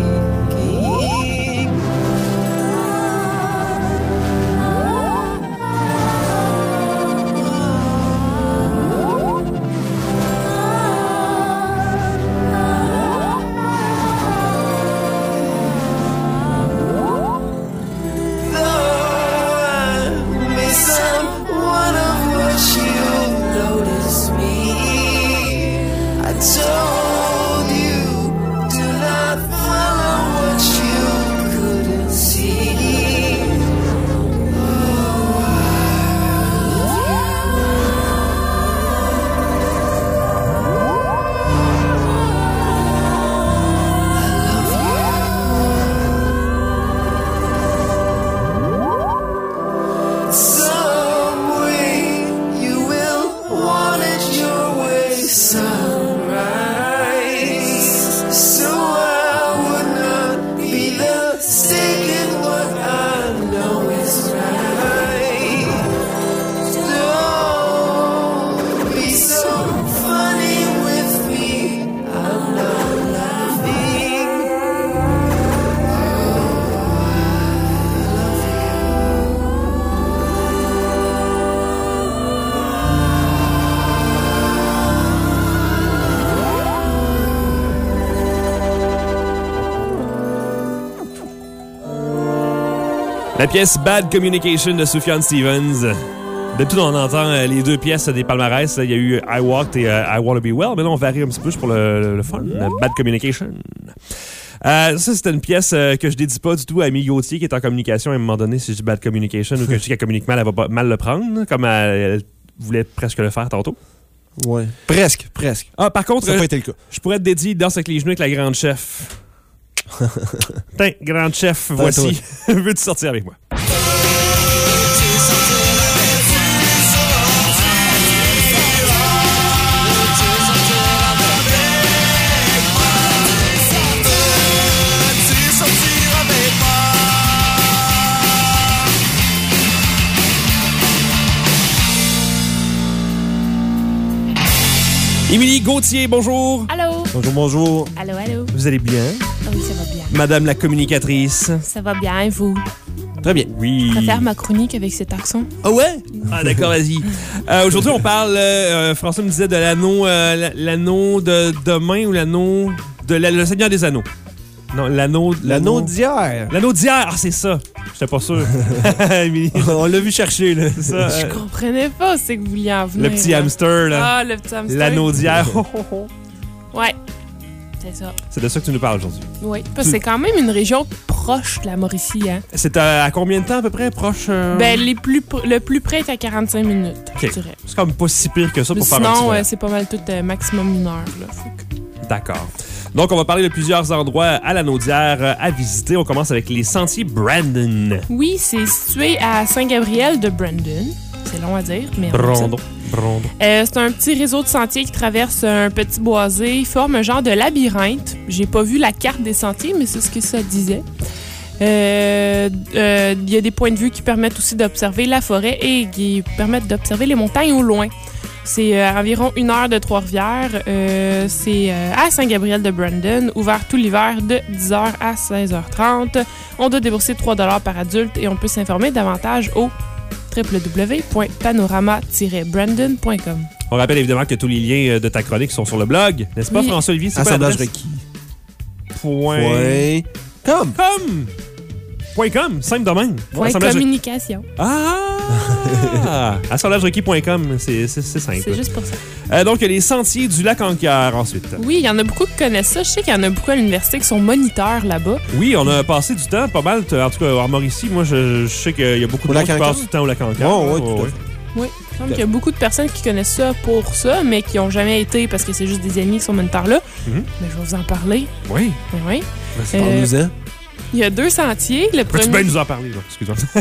Told you, do not follow what you couldn't see. Some way you will want it your way, sunrise. So I would not be mistaken what I know is right. Don't be so funny with me, I'm not laughing. La pièce Bad Communication de Sufjan Stevens. D'habitude, on entend les deux pièces des palmarès. Il y a eu I Walked et I Wanna Be Well, mais là, on varie un petit peu pour le fun. Bad Communication. Ça, c'était une pièce que je dédie pas du tout à Amy Gauthier, qui est en communication à un moment donné, si je dis Bad Communication, ou que je dis qu'elle communique mal, elle va mal le prendre, comme elle voulait presque le faire tantôt. Ouais. Presque. Ah, par contre, ça n'a pas été le cas. Je pourrais te dédier Danse avec les genoux avec la grande chef. Tiens, grande chef, voici. Veux-tu sortir avec moi? Émilie Gauthier, bonjour. Allô. Bonjour. Allô. Vous allez bien? Oui, ça va bien. Madame la communicatrice. Ça va bien, et vous? Très bien. Oui. Je préfère ma chronique avec cet accent. Ah ouais? Ah d'accord, vas-y. Aujourd'hui, on parle, François me disait, de l'anneau de demain ou l'anneau de le Seigneur des Anneaux. Non, l'anneau d'hier. L'anneau d'hier, ah c'est ça. J'étais pas sûr. On l'a vu chercher, là. C'est ça. Je comprenais pas où c'est que vous vouliez en venir. Le petit hamster, là. Ah, le petit hamster. L'anneau d'hier. Ouais, c'est ça. C'est de ça que tu nous parles aujourd'hui. Oui, parce que c'est quand même une région proche de la Mauricie, hein. C'est à combien de temps à peu près, proche? Ben, le plus près est à 45 minutes, je dirais. C'est quand même pas si pire que ça pour faire un petit Sinon, voyage. c'est pas mal tout maximum une heure, là. D'accord. Donc, on va parler de plusieurs endroits à l'Anneau d'hier à visiter. On commence avec les sentiers Brandon. Oui, c'est situé à Saint-Gabriel de Brandon. C'est long à dire, mais... Brandon. C'est un petit réseau de sentiers qui traverse un petit boisé. Il forme un genre de labyrinthe. J'ai pas vu la carte des sentiers, mais c'est ce que ça disait. Il y a des points de vue qui permettent aussi d'observer la forêt et qui permettent d'observer les montagnes au loin. C'est environ 1 heure de Trois-Rivières. C'est à Saint-Gabriel de Brandon, ouvert tout l'hiver de 10h à 16h30. On doit débourser 3$ par adulte et on peut s'informer davantage au www.panorama-brandon.com. On rappelle évidemment que tous les liens de ta chronique sont sur le blog, n'est-ce pas, Oui. François-Olivier? C'est Assemblage quoi requis. Point. Comme. .com, simple de même. Point communication. Assemblagerequis.com, c'est simple. C'est juste pour ça. Donc, les sentiers du lac Anker, ensuite. Oui, il y en a beaucoup qui connaissent ça. Je sais qu'il y en a beaucoup à l'université qui sont moniteurs là-bas. Oui, on a passé du temps, pas mal. En tout cas, à Mauricie, moi, je sais qu'il y a beaucoup de gens qui passent du temps au lac Anker. Oui, tout à fait. Oui, il me semble qu'il y a beaucoup de personnes qui connaissent ça pour ça, mais qui n'ont jamais été parce que c'est juste des amis qui sont moniteurs là. Mais je vais vous en parler. Oui. Oui. Parle-nous-en. Il y a 2 sentiers. Le Peux-tu premier... bien nous en parler, là? Excuse-moi.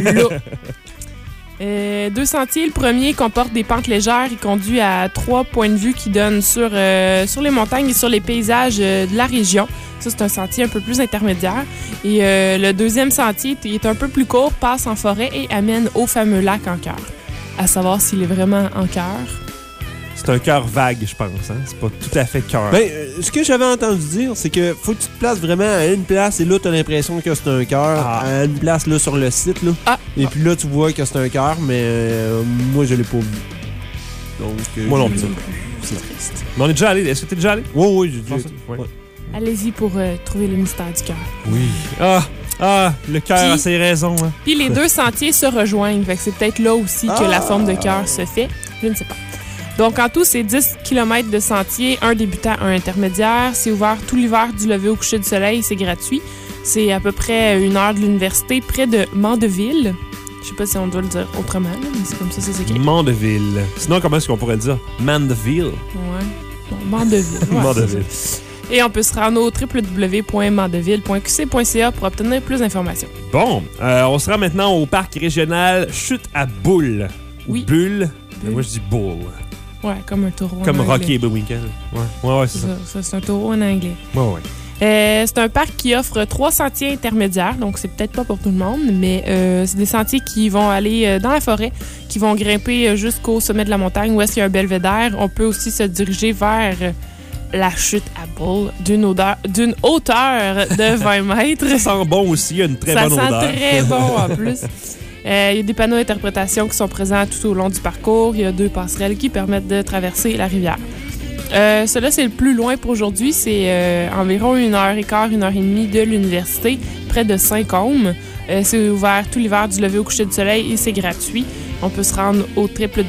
Là. 2 sentiers. Le premier comporte des pentes légères. Il conduit à 3 points de vue qui donnent sur les montagnes et sur les paysages de la région. Ça, c'est un sentier un peu plus intermédiaire. Et le deuxième sentier est un peu plus court, passe en forêt et amène au fameux lac Anker. À savoir s'il est vraiment en cœur. C'est un cœur vague, je pense. Hein? C'est pas tout à fait cœur. Ben, ce que j'avais entendu dire, c'est que faut que tu te places vraiment à une place et là, tu as l'impression que c'est un cœur. À une place là, sur le site. Là. Et puis là, tu vois que c'est un cœur, mais moi, je l'ai pas vu. Donc, moi non plus. C'est triste. Mais on est déjà allé. Est-ce que t'es déjà allé? Oui, j'ai déjà été. Ouais. Allez-y pour trouver le mystère du cœur. Oui. Le cœur a ses raisons. Hein. Puis les 2 sentiers se rejoignent. Fait que c'est peut-être là aussi que la forme de cœur se fait. Je ne sais pas. Donc, en tout, c'est 10 km de sentier, un débutant, un intermédiaire. C'est ouvert tout l'hiver du lever au coucher du soleil. C'est gratuit. C'est à peu près 1 heure de l'université, près de Mandeville. Je sais pas si on doit le dire autrement, là, mais c'est comme ça, c'est écrit. Mandeville. Sinon, comment est-ce qu'on pourrait le dire? Mandeville. Ouais. Bon, Mandeville. Ouais, Mandeville. Et on peut se rendre au www.mandeville.qc.ca pour obtenir plus d'informations. Bon, on se rend maintenant au parc régional Chute à Boule. Oui. Bulle. Moi, je dis boule. Ouais, comme un taureau comme en anglais. Rocky et Bullwinkle. Ouais, c'est ça. Ça, c'est un taureau en anglais. Ouais. C'est un parc qui offre 3 sentiers intermédiaires, donc c'est peut-être pas pour tout le monde, mais c'est des sentiers qui vont aller dans la forêt, qui vont grimper jusqu'au sommet de la montagne où est-ce qu'il y a un belvédère. On peut aussi se diriger vers la chute à Boule d'une hauteur de 20 mètres. Ça sent bon aussi, il y a une très bonne odeur. Ça sent très bon en plus. Il y a des panneaux d'interprétation qui sont présents tout au long du parcours. Il y a 2 passerelles qui permettent de traverser la rivière. Cela, c'est le plus loin pour aujourd'hui. C'est environ 1h15, 1h30 de l'université, près de Saint-Côme. C'est ouvert tout l'hiver du lever au coucher du soleil et c'est gratuit. On peut se rendre au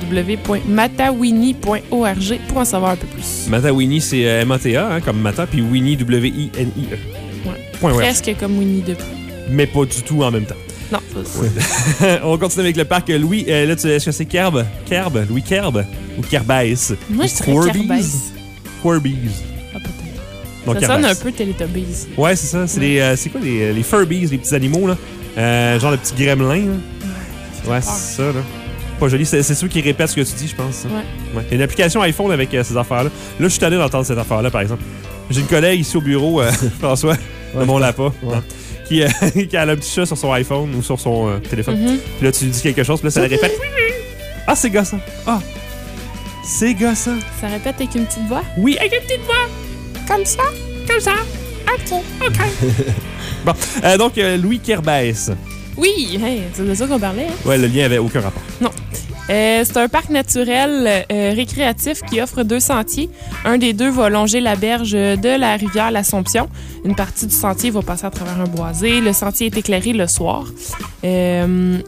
www.matawini.org pour en savoir un peu plus. Matawini, c'est M-A-T-A, hein, comme Mata, puis Winnie, W-I-N-I-E. Ouais. Presque comme Winnie de Pooh. Mais pas du tout en même temps. Non, On continue avec le parc Louis. Là, est-ce que c'est Kerb? Louis Kerb? Ou Kerbès? Moi, je dirais Kerbès. Corbies. Ah, peut-être. Donc, ça sonne un peu Teletubbies. Ouais, c'est ça. C'est quoi les Furbies, les petits animaux, là? Genre le petit gremlin, là. Ouais, c'est ça, là. Pas joli. C'est ceux qui répètent ce que tu dis, je pense. Ouais. Il y a une application iPhone avec ces affaires-là. Là, je suis tanné d'entendre cette affaire-là, par exemple. J'ai une collègue ici au bureau, François, de mon lapin, qui a un petit chat sur son iPhone ou sur son téléphone. Puis là, tu lui dis quelque chose, puis là, ça la répète. Ah, c'est gossant. Ah, c'est gossant. Ça répète avec une petite voix? Oui, avec une petite voix. Comme ça? Comme ça. OK. Bon, donc, Louis Kerbès. Oui, c'est de ça qu'on parlait. Hein? Ouais, le lien avait aucun rapport. Non. C'est un parc naturel récréatif qui offre 2 sentiers. Un des 2 va longer la berge de la rivière l'Assomption. Une partie du sentier va passer à travers un boisé. Le sentier est éclairé le soir. C'est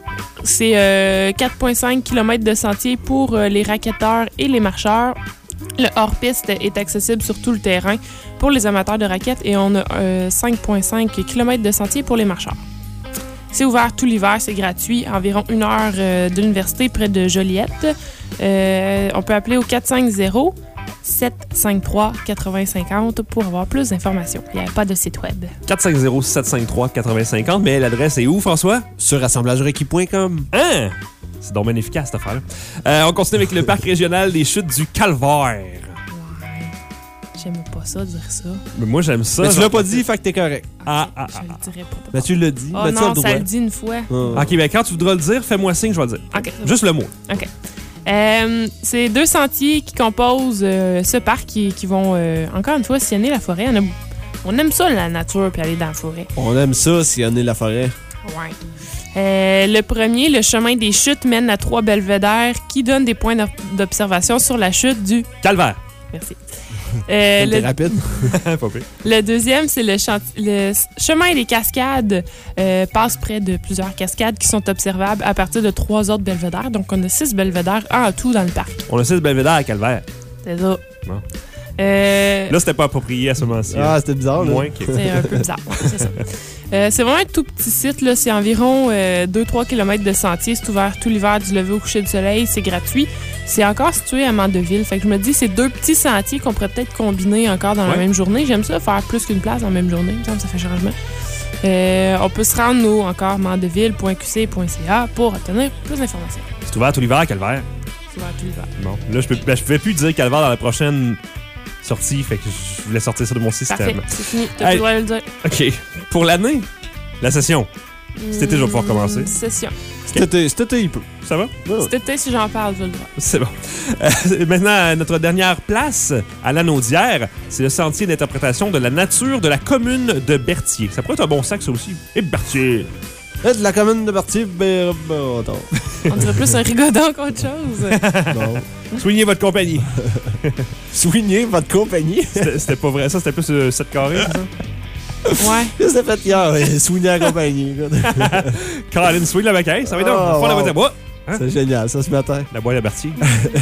4,5 km de sentier pour les racketteurs et les marcheurs. Le hors-piste est accessible sur tout le terrain pour les amateurs de raquettes et on a 5,5 km de sentier pour les marcheurs. C'est ouvert tout l'hiver, c'est gratuit, environ 1 heure de l'université près de Joliette. On peut appeler au 450-753-8050 pour avoir plus d'informations. Il n'y a pas de site web. 450-753-8050, mais l'adresse est où, François? Sur assemblagerequis.com. Hein? C'est donc bien efficace, cette affaire-là. On continue avec le parc régional des chutes du Calvaire. J'aime pas ça, dire ça. Mais moi, j'aime ça. Mais tu l'as pas dit, fait que t'es correct. Je le dirais pas. Mais tu l'as dit. Oh non, ça le dit une fois. OK, ben quand tu voudras le dire, fais-moi signe, je vais le dire. OK. Juste le mot. OK. C'est 2 sentiers qui composent ce parc qui vont, encore une fois, sillonner la forêt. On aime ça, la nature, puis aller dans la forêt. On aime ça, sillonner la forêt. Ouais. Le premier, le chemin des chutes, mène à 3 belvédères qui donnent des points d'observation sur la chute du Calvaire. Merci. T'es rapide. Pas pire. Le deuxième, c'est le chemin des cascades. Passe près de plusieurs cascades qui sont observables à partir de 3 autres belvédères. Donc, on a 6 belvédères en tout dans le parc. On a 6 belvédères à Calvaire. C'est ça. Bon. Là, c'était pas approprié à ce moment-ci. Ah, c'était bizarre, là. Moins C'est un peu bizarre, ouais, c'est ça. C'est vraiment un tout petit site, là. C'est environ 2-3 km de sentier. C'est ouvert tout l'hiver du lever au coucher du soleil. C'est gratuit. C'est encore situé à Mandeville. Fait que je me dis, c'est 2 petits sentiers qu'on pourrait peut-être combiner encore dans la même journée. J'aime ça, faire plus qu'une place dans la même journée. Il me semble que ça fait changement. On peut se rendre au encore mandeville.qc.ca pour obtenir plus d'informations. C'est ouvert tout l'hiver à Calvaire. C'est ouvert tout l'hiver. Bon, là, je pouvais plus dire Calvaire dans la prochaine sortie, fait que je voulais sortir ça de mon système. Parfait, c'est fini. T'as plus le droit de le dire. OK. Pour l'année, la session. Cet été, je vais pouvoir commencer. Session. Cet été, il peut. Ça va? Cet été, si j'en parle, je le droit. C'est bon. Maintenant, notre dernière place à l'Anaudière, c'est le sentier d'interprétation de la nature de la commune de Berthier. Ça pourrait être un bon sac, ça aussi. Et Berthier. De la commune de Berthier, On dirait plus un rigodon qu'autre chose. Non. Soignez votre compagnie. Soignez votre compagnie? C'était pas vrai. Ça, c'était plus 7 carrés, c'est ça? Ouais. Qu'est-ce que t'as fait hier? Soigner la compagnie. Caroline, soigne la maquette. Ça va être donc. La boîte à bois. Hein? C'est génial, ça, ce matin. La boîte à Berthier.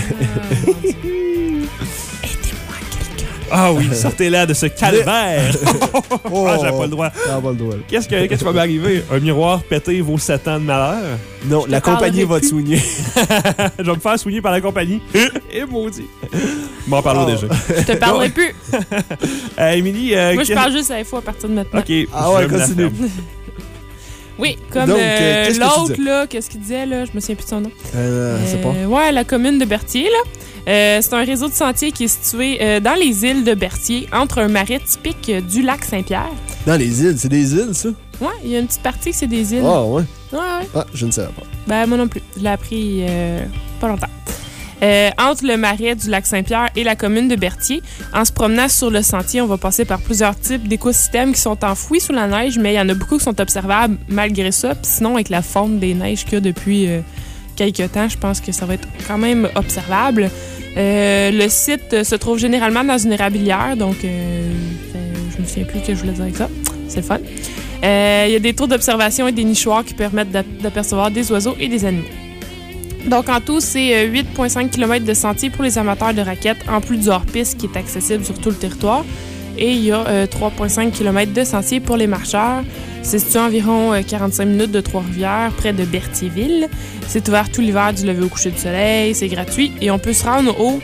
Ah oui, sortez-là de ce calvaire! Ah, j'avais pas le droit. T'as pas le droit. Qu'est-ce qui va m'arriver? Un miroir pété vaut 7 ans de malheur? Non, la compagnie va te soigner. Je vais me faire soigner par la compagnie. Et maudit. M'en parlons déjà. Je te parlerai plus. Émilie... Moi, je parle juste à l'info à partir de maintenant. OK. Ah ouais, continue. Oui, comme donc, l'autre, là, qu'est-ce qu'il disait, là? Je me souviens plus de son nom. C'est pas. Ouais, la commune de Berthier, là. C'est un réseau de sentiers qui est situé dans les îles de Berthier, entre un marais typique du lac Saint-Pierre. Dans les îles? C'est des îles, ça? Ouais, il y a une petite partie que c'est des îles. Ah, ouais? Ouais. Ah, je ne savais pas. Ben, moi non plus. Je l'ai appris pas longtemps. Entre le marais du lac Saint-Pierre et la commune de Berthier, en se promenant sur le sentier, on va passer par plusieurs types d'écosystèmes qui sont enfouis sous la neige, mais il y en a beaucoup qui sont observables malgré ça. Puis sinon, avec la fonte des neiges qu'il y a depuis quelques temps, je pense que ça va être quand même observable. Le site se trouve généralement dans une érablière, donc je me souviens plus que je voulais dire avec ça. C'est le fun. Il y a des tours d'observation et des nichoirs qui permettent d'apercevoir des oiseaux et des animaux. Donc, en tout, c'est 8,5 km de sentier pour les amateurs de raquettes, en plus du hors-piste qui est accessible sur tout le territoire. Et il y a 3,5 km de sentier pour les marcheurs. C'est situé à environ 45 minutes de Trois-Rivières, près de Berthierville. C'est ouvert tout l'hiver du lever au coucher du soleil. C'est gratuit et on peut se rendre au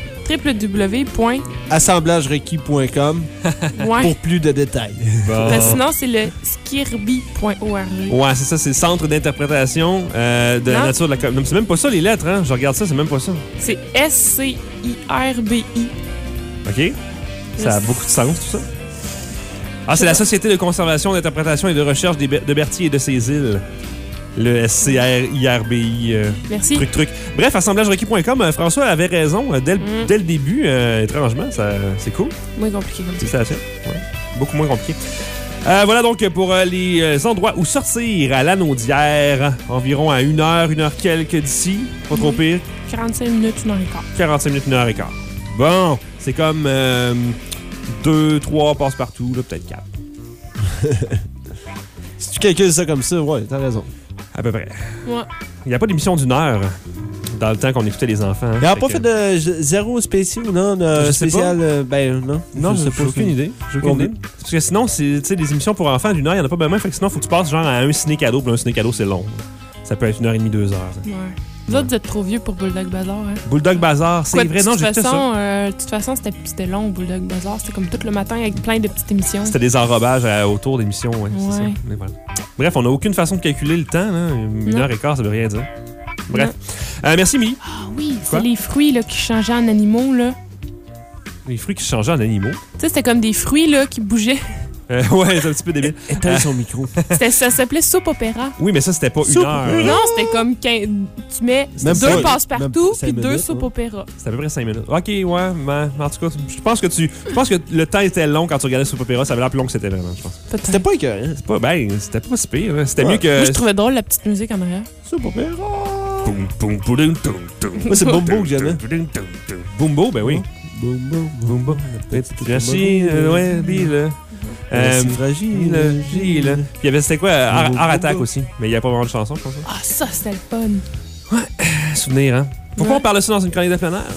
www.assemblagerequis.com pour plus de détails. Bon. Sinon, c'est le skirby.org. Ouais, c'est ça, c'est le centre d'interprétation de la nature de la commune. C'est même pas ça, les lettres, hein? Je regarde ça, c'est même pas ça. C'est SCIRBI. OK. Ça a beaucoup de sens, tout ça. Ah, c'est la Société de conservation, d'interprétation et de recherche de Berthier et de ses îles. Le SCIRBI. Merci. Truc. Bref, assemblagerequis.com, François avait raison dès le début. Étrangement, c'est cool. Moins compliqué comme ça. C'est assez. Ouais. Beaucoup moins compliqué. Voilà donc pour les endroits où sortir à l'Anaudière. Environ à 1h quelques d'ici. Pas trop pire. 45 minutes, 1h15. 45 minutes, 1h15. Bon, c'est comme 2-3 passe-partout, peut-être 4. Si tu calcules ça comme ça, ouais, t'as raison. À peu près. Ouais. Il n'y a pas d'émission d'une heure dans le temps qu'on écoutait les enfants. Hein, il n'y a pas fait de zéro spécial, non? De spécial, non. Non, j'ai aucune idée. Parce que sinon, c'est des émissions pour enfants d'une heure, il n'y en a pas bien. Fait que sinon, il faut que tu passes genre à un ciné-cadeau. Puis un ciné-cadeau, c'est long. Ça peut être 1h30, 2 heures. Ça. Ouais. Vous autres, vous êtes trop vieux pour Bulldog Bazaar. Hein? Bulldog Bazaar, c'est vrai. Non, j'ai fait ça. De toute façon, c'était long, Bulldog Bazaar. C'était comme tout le matin avec plein de petites émissions. C'était des enrobages autour d'émissions, ouais. C'est ça. Mais voilà. Bref, on n'a aucune façon de calculer le temps. Hein. 1h15, ça veut rien dire. Bref. Merci, Mie. Ah oui, c'est les fruits là, qui changeaient en animaux. Là. Les fruits qui changeaient en animaux? Tu sais, c'était comme des fruits là, qui bougeaient. Ouais, c'est un petit peu débile. Éteins son micro. Ça s'appelait soupe opéra. Oui, mais ça, c'était pas une heure. Non, c'était comme tu mets même 2 passe-partout puis 2 minutes, soupes opéra. C'était à peu près 5 minutes. OK, ouais, mais en tout cas, je pense que le temps était long quand tu regardais soupe opéra. Ça avait l'air plus long que c'était vraiment, je pense. C'était pas écœurant. C'était pas si pire. C'était mieux que... Moi, je trouvais drôle la petite musique en arrière. Soupe opéra. Moi, c'est Bumbo que j'aimais. Bumbo, ben oui. Boum, boum, Boum, boum. Fragile, ouais, Bill. C'est fragile. Gilles. Puis il y avait, c'était quoi? Art Attack aussi. Mais il n'y avait pas vraiment de chanson, je pense. Ah, ça, c'était le fun. Souvenir, hein? Pourquoi on parle de ça dans une chronique de plein air?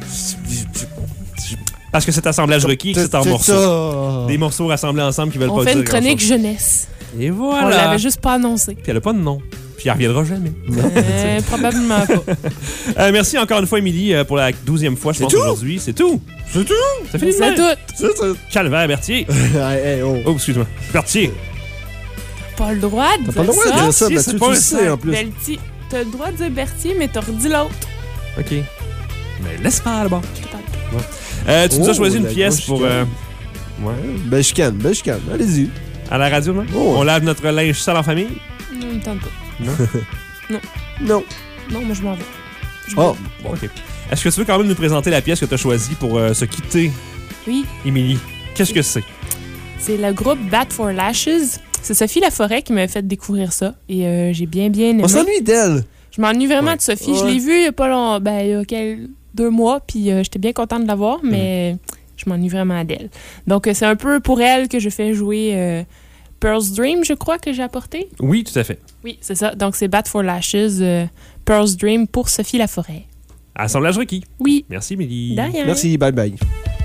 Parce que c'est assemblage requis et que c'est en morceaux. Des morceaux rassemblés ensemble qui veulent On pas fait dire une chronique grand-chose. jeunesse. Et On voilà. l'avait juste pas annoncé. Puis elle a pas de nom. Puis elle reviendra jamais. Probablement pas. Merci encore une fois, Émilie, pour la 12e fois, je pense, aujourd'hui. C'est tout. C'est tout? Ça finit C'est demain. tout. Calvaire, Berthier. Hey, oh. Oh, excuse-moi. Berthier. Pas le droit de T'as pas le droit de dire ça, Si, mais c'est tu pas le un sais en plus. Berthier. T'as le droit de dire Berthier, mais t'as redit l'autre. OK. Mais laisse faire le bord. Je te parle. Tu nous as choisi une la pièce grosse pour... chicane. Ouais. Ben, je canne. Allez-y. À la radio, non? On lave notre linge sale en famille? Non, me tente pas. Non? Non. Non, moi, je m'en vais. Oh. Bon, OK. Est-ce que tu veux quand même nous présenter la pièce que tu as choisie pour se quitter, Oui. Émilie? Qu'est-ce que c'est? C'est le groupe Bat for Lashes. C'est Sophie Laforêt qui m'a fait découvrir ça. Et j'ai bien aimé. On s'ennuie d'elle. Je m'ennuie vraiment de Sophie. Ouais. Je l'ai vue il y a pas longtemps. Ben, il y a 2 mois. Puis j'étais bien contente de la voir. Mais je m'ennuie vraiment d'elle. Donc, c'est un peu pour elle que je fais jouer Pearl's Dream, je crois, que j'ai apporté. Oui, tout à fait. Oui, c'est ça. Donc, c'est Bat for Lashes, Pearl's Dream pour Sophie Laforêt. Assemblage requis. Oui. Merci, Émilie. De rien. Merci, bye bye.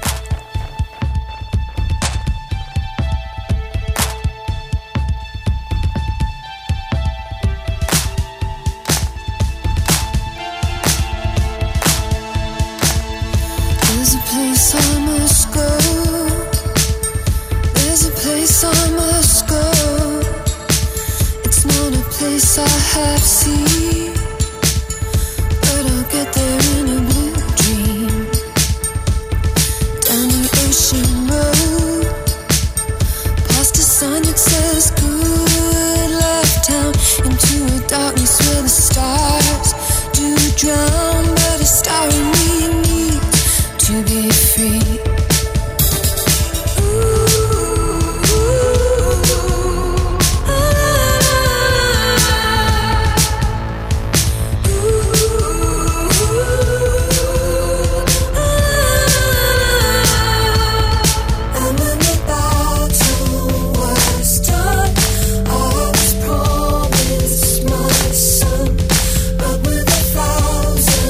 There's a place I must go. There's a place I must go. It's not a place I have seen, but I'll get there in a blue dream. Down the ocean road, past a sign that says good luck town, into a darkness where the stars do drown, but a star in me needs to be free. But with 1,000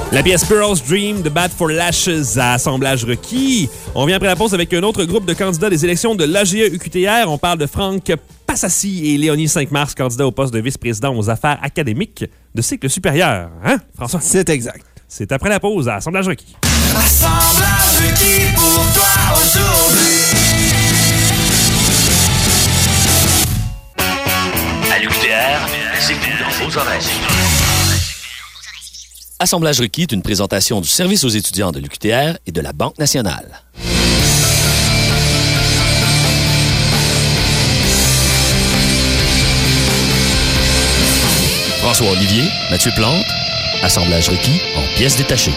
La pièce Pearl's Dream de Bad for Lashes à assemblage requis. On vient après la pause avec un autre groupe de candidats des élections de l'AGE-UQTR. On parle de Franck Passassi et Léonie 5 mars, candidats au poste de vice-président aux affaires académiques de cycle supérieur. Hein, François? C'est exact. C'est après la pause à assemblage requis. Assemblage requis pour toi aujourd'hui. À l'UQTR, c'est dans vos oreilles. Assemblage requis est une présentation du service aux étudiants de l'UQTR et de la Banque nationale. François Olivier, Mathieu Plante, assemblage requis en pièces détachées.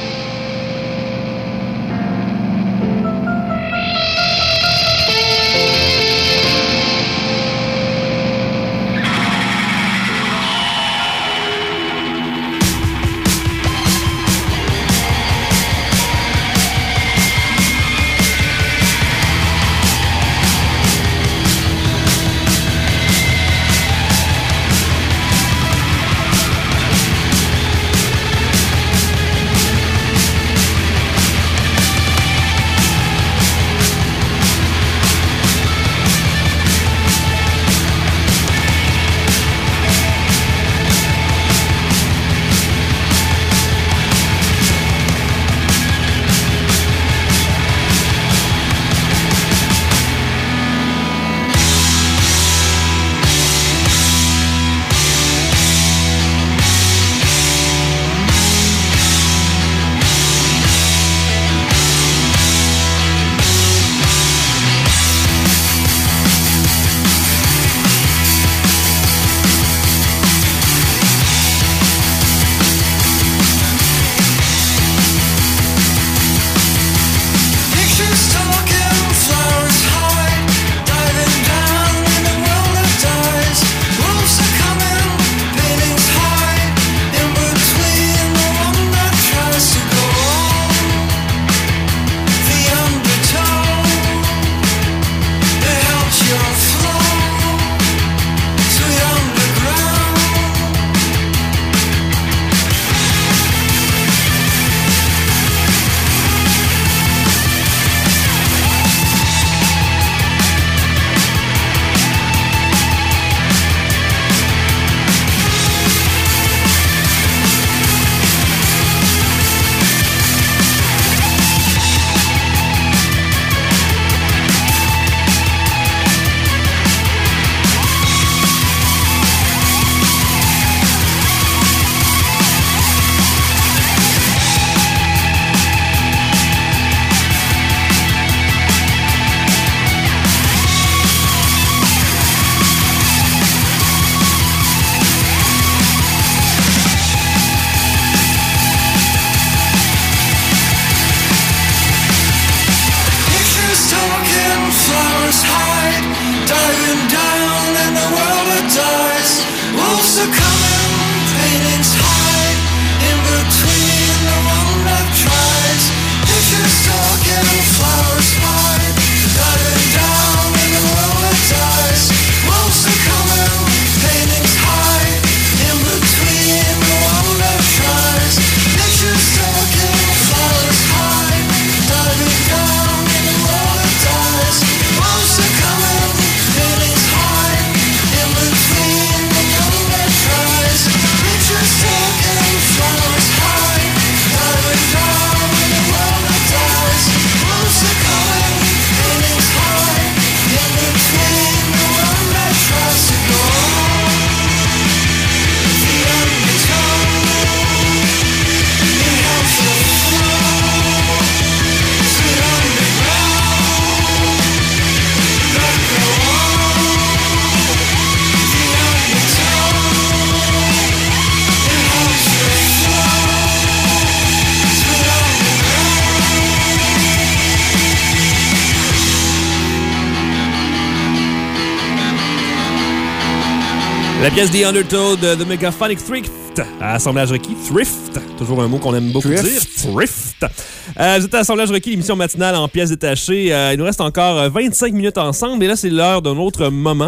La pièce The Undertow de The Megaphonic Thrift à assemblage requis. Thrift, toujours un mot qu'on aime beaucoup dire. Thrift. Vous êtes à assemblage requis, l'émission matinale en pièces détachées. Il nous reste encore 25 minutes ensemble et là, c'est l'heure d'un autre moment.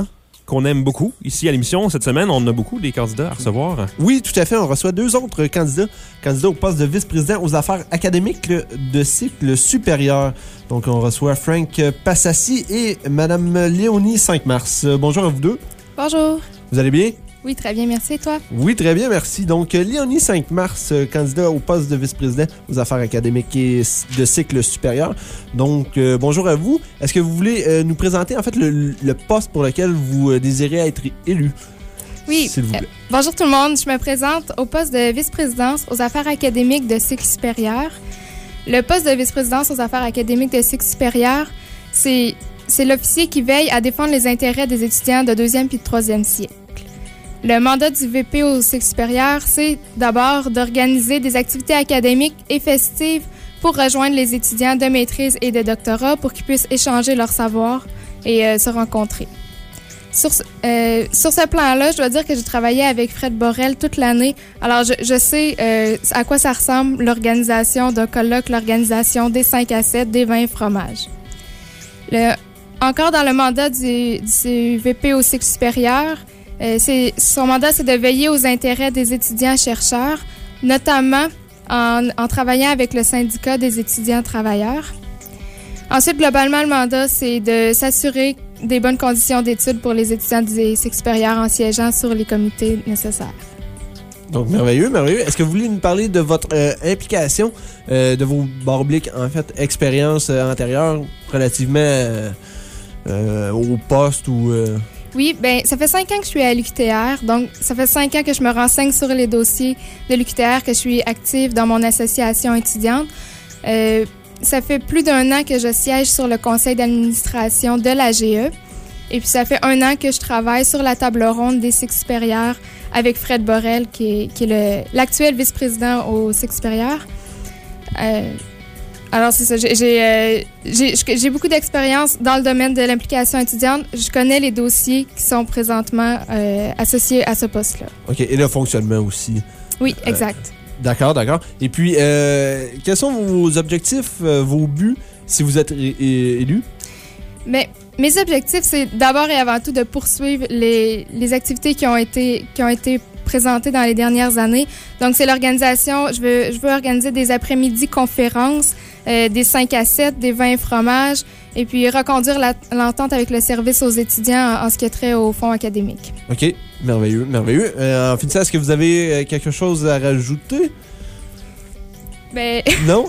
qu'on aime beaucoup. Ici, à l'émission, cette semaine, on a beaucoup des candidats à recevoir. Oui, tout à fait. On reçoit 2 autres candidats au poste de vice-président aux affaires académiques de cycle supérieur. Donc, on reçoit Frank Passassi et Mme Léonie 5 mars. Bonjour à vous deux. Bonjour. Vous allez bien? Oui, très bien, merci. Et toi? Oui, très bien, merci. Donc, Léonie 5 mars, candidat au poste de vice-président aux affaires académiques et de cycle supérieur. Donc, bonjour à vous. Est-ce que vous voulez nous présenter, en fait, le poste pour lequel vous désirez être élu? Oui. S'il vous plaît. Bonjour tout le monde. Je me présente au poste de vice-présidence aux affaires académiques de cycle supérieur. Le poste de vice-présidence aux affaires académiques de cycle supérieur, c'est l'officier qui veille à défendre les intérêts des étudiants de 2e puis de 3e siècle. Le mandat du VP au cycle supérieur, c'est d'abord d'organiser des activités académiques et festives pour rejoindre les étudiants de maîtrise et de doctorat pour qu'ils puissent échanger leur savoir et se rencontrer. Sur ce plan-là, je dois dire que j'ai travaillé avec Fred Borel toute l'année. Alors, je sais à quoi ça ressemble l'organisation d'un colloque, l'organisation des 5 à 7, des vins et fromages. Encore dans le mandat du VP au cycle supérieur, son mandat, c'est de veiller aux intérêts des étudiants-chercheurs, notamment en travaillant avec le syndicat des étudiants travailleurs. Ensuite, globalement, le mandat, c'est de s'assurer des bonnes conditions d'études pour les étudiants du cycle supérieur en siégeant sur les comités nécessaires. Donc, merveilleux, merveilleux. Est-ce que vous voulez nous parler de votre implication, de vos barres obliques, en fait, expérience antérieure relativement au poste ou... Oui, bien, ça fait 5 ans que je suis à l'UQTR, donc ça fait 5 ans que je me renseigne sur les dossiers de l'UQTR, que je suis active dans mon association étudiante. Ça fait plus d'1 an que je siège sur le conseil d'administration de l'AGE. Et puis, ça fait 1 an que je travaille sur la table ronde des cycles supérieurs avec Fred Borel, qui est l'actuel vice-président au cycle supérieur. Alors, c'est ça. J'ai beaucoup d'expérience dans le domaine de l'implication étudiante. Je connais les dossiers qui sont présentement associés à ce poste-là. OK. Et le fonctionnement aussi. Oui, exact. D'accord. Et puis, quels sont vos objectifs, vos buts, si vous êtes élu? Mais mes objectifs, c'est d'abord et avant tout de poursuivre les activités qui ont été présentées dans les dernières années. Donc, c'est l'organisation, je veux organiser des après-midi conférences, des 5 à 7, des vins et fromages, et puis reconduire l'entente avec le service aux étudiants en ce qui est trait au fonds académique. OK. Merveilleux. En finissant, est-ce que vous avez quelque chose à rajouter? Ben... Non?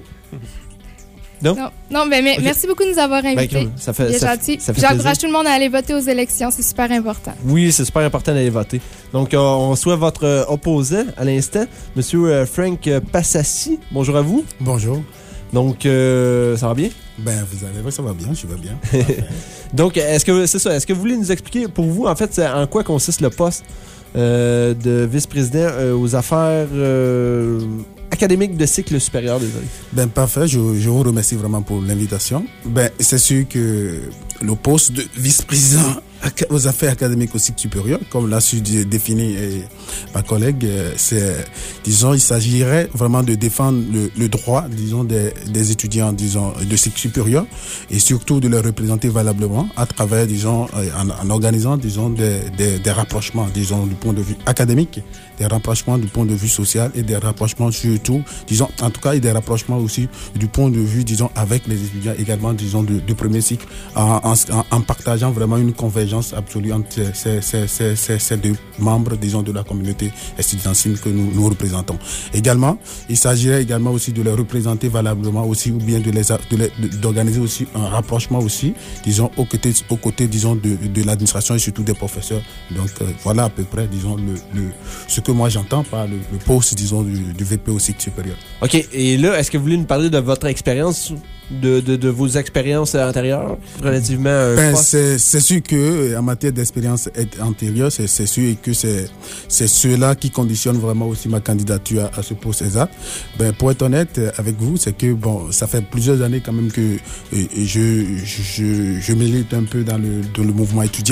Non, mais okay. Merci beaucoup de nous avoir invités. Ça fait gentil. J'encourage tout le monde à aller voter aux élections, c'est super important. Oui, c'est super important d'aller voter. Donc, on reçoit votre opposant à l'instant, M. Frank Passassi. Bonjour à vous. Bonjour. Donc, ça va bien? Ben, vous allez voir, ça va bien, je vais bien. Donc, est-ce que vous voulez nous expliquer, pour vous, en fait, en quoi consiste le poste de vice-président aux affaires académiques de cycle supérieur, désolé? Ben, parfait, je vous remercie vraiment pour l'invitation. Ben, c'est sûr que le poste de vice-président aux affaires académiques au cycle supérieur, comme l'a su définir ma collègue, disons, il s'agirait vraiment de défendre le droit, disons, des étudiants, disons, de cycle supérieur, et surtout de les représenter valablement à travers, disons, en organisant, disons, des rapprochements, disons, du point de vue académique, des rapprochements du point de vue social et des rapprochements surtout, disons, en tout cas, et des rapprochements aussi du point de vue, disons, avec les étudiants également, disons, de premier cycle, en partageant vraiment une convergence absolue entre ces 2 membres, disons, de la communauté estudiantine que nous représentons. Également, il s'agirait également aussi de les représenter valablement aussi, ou bien d'organiser aussi un rapprochement aussi, disons, aux côtés, disons, de l'administration et surtout des professeurs. Donc, voilà à peu près, disons, ce que moi j'entends par le poste, disons, du VP au cycle supérieur. OK. Et là, est-ce que vous voulez nous parler de votre expérience, de vos expériences antérieures relativement à un poste? C'est sûr que en matière d'expérience antérieure, c'est sûr que c'est cela qui conditionne vraiment aussi ma candidature à ce poste exact. Ben, pour être honnête avec vous, c'est que bon, ça fait plusieurs années quand même que je milite un peu dans le mouvement étudiant.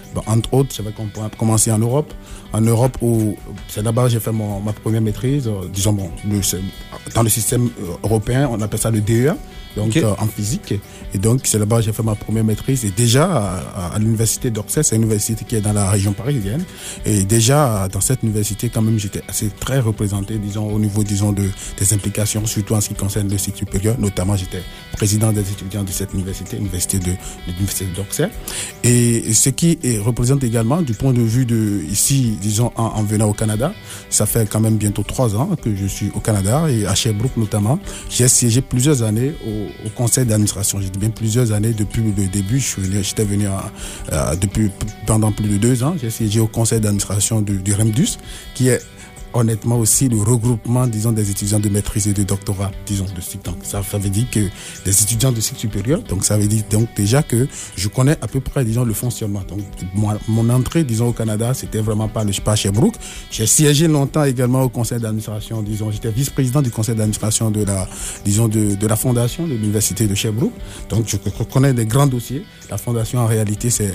Bon, entre autres, j'avais commencé en Europe. En Europe, c'est là-bas que j'ai fait ma première maîtrise. Disons, dans le système européen, on appelle ça le DEA. Donc en physique, et donc c'est là-bas que j'ai fait ma première maîtrise, et déjà à l'université d'Orsay, c'est une université qui est dans la région parisienne, et déjà dans cette université quand même j'étais très représenté, disons, au niveau, disons, des implications, surtout en ce qui concerne le cycle supérieur. Notamment j'étais président des étudiants de cette université, l'université d'Orsay, et ce qui représente également du point de vue de ici, disons, en venant au Canada, ça fait quand même bientôt 3 ans que je suis au Canada, et à Sherbrooke notamment, j'ai siégé plusieurs années au conseil d'administration. J'ai dit bien plusieurs années depuis le début. J'étais venu pendant plus de 2 ans. J'ai siégé au conseil d'administration du REMDUS, qui est honnêtement aussi le regroupement, disons, des étudiants de maîtrise et de doctorat, disons, de cycle. Donc ça veut dire que des étudiants de cycle supérieur, donc ça veut dire donc déjà que je connais à peu près, disons, le fonctionnement. Donc mon entrée, disons, au Canada, c'était vraiment pas à Sherbrooke. J'ai siégé longtemps également au conseil d'administration, disons, j'étais vice-président du conseil d'administration de la fondation de l'université de Sherbrooke. Donc je connais des grands dossiers. La fondation, en réalité, c'est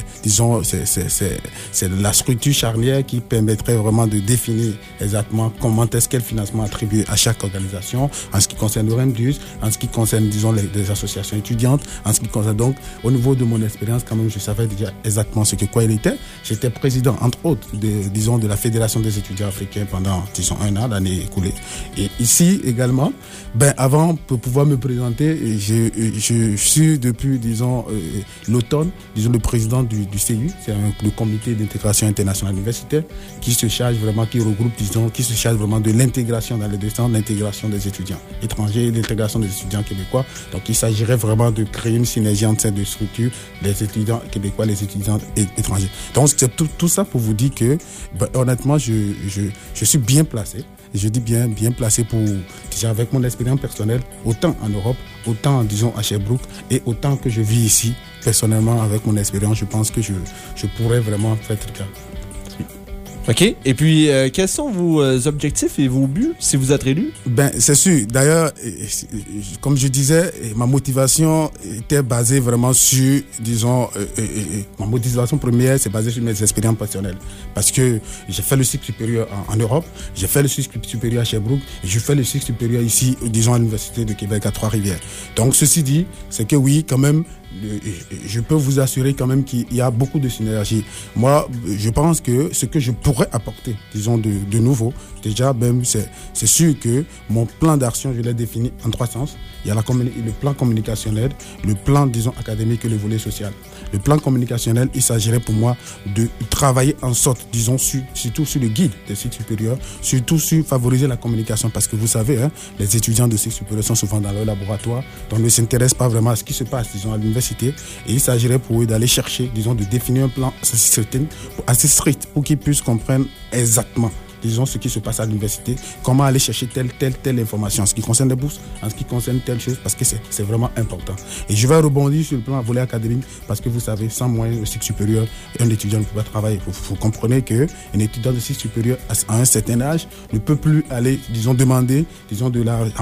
la structure charnière qui permettrait vraiment de définir exactement comment est-ce quel financement attribué à chaque organisation, en ce qui concerne le REMDUS, en ce qui concerne, disons, les associations étudiantes, en ce qui concerne donc, au niveau de mon expérience, quand même, je savais déjà exactement quoi il était. J'étais président, entre autres, de la Fédération des étudiants africains pendant, disons, 1 an, l'année écoulée. Et ici, également, avant, pour pouvoir me présenter, je suis depuis, disons, l'automne, disons, le président du CU, c'est le comité d'intégration internationale universitaire, qui se charge vraiment, qui regroupe, disons, qui se charge vraiment de l'intégration dans les deux sens, l'intégration des étudiants étrangers et l'intégration des étudiants québécois. Donc il s'agirait vraiment de créer une synergie entre ces deux structures, les étudiants québécois, les étudiants étrangers. Donc c'est tout ça pour vous dire que, honnêtement, je suis bien placé. Je dis bien placé pour, déjà avec mon expérience personnelle, autant en Europe, autant, disons, à Sherbrooke, et autant que je vis ici, personnellement, avec mon expérience, je pense que je pourrais vraiment faire le cas. OK. Et puis, quels sont vos objectifs et vos buts si vous êtes réélu? C'est sûr. D'ailleurs, comme je disais, ma motivation était basée vraiment sur, disons, ma motivation première, c'est basée sur mes expériences personnelles. Parce que j'ai fait le cycle supérieur en Europe, j'ai fait le cycle supérieur à Sherbrooke, et je fais le cycle supérieur ici, disons, à l'Université de Québec à Trois-Rivières. Donc, ceci dit, c'est que oui, quand même, je peux vous assurer quand même qu'il y a beaucoup de synergie. Moi, je pense que ce que je pourrais apporter, disons, de nouveau, déjà, même, c'est sûr que mon plan d'action, je l'ai défini en 3 sens. Il y a le plan communicationnel, le plan, disons, académique et le volet social. Le plan communicationnel, il s'agirait pour moi de travailler en sorte, disons, surtout sur le guide des cycles supérieurs, surtout sur favoriser la communication, parce que vous savez, les étudiants de cycles supérieurs sont souvent dans leur laboratoire, donc ne s'intéressent pas vraiment à ce qui se passe, disons, à l'université, et il s'agirait pour eux d'aller chercher, disons, de définir un plan assez strict pour qu'ils puissent comprendre exactement, disons, ce qui se passe à l'université, comment aller chercher telle information en ce qui concerne les bourses, en ce qui concerne telle chose, parce que c'est vraiment important. Et je vais rebondir sur le plan volet académique, parce que vous savez, sans moyens de cycle supérieur, un étudiant ne peut pas travailler. Vous comprenez qu'un étudiant de cycle supérieur, à un certain âge, ne peut plus aller, disons, demander de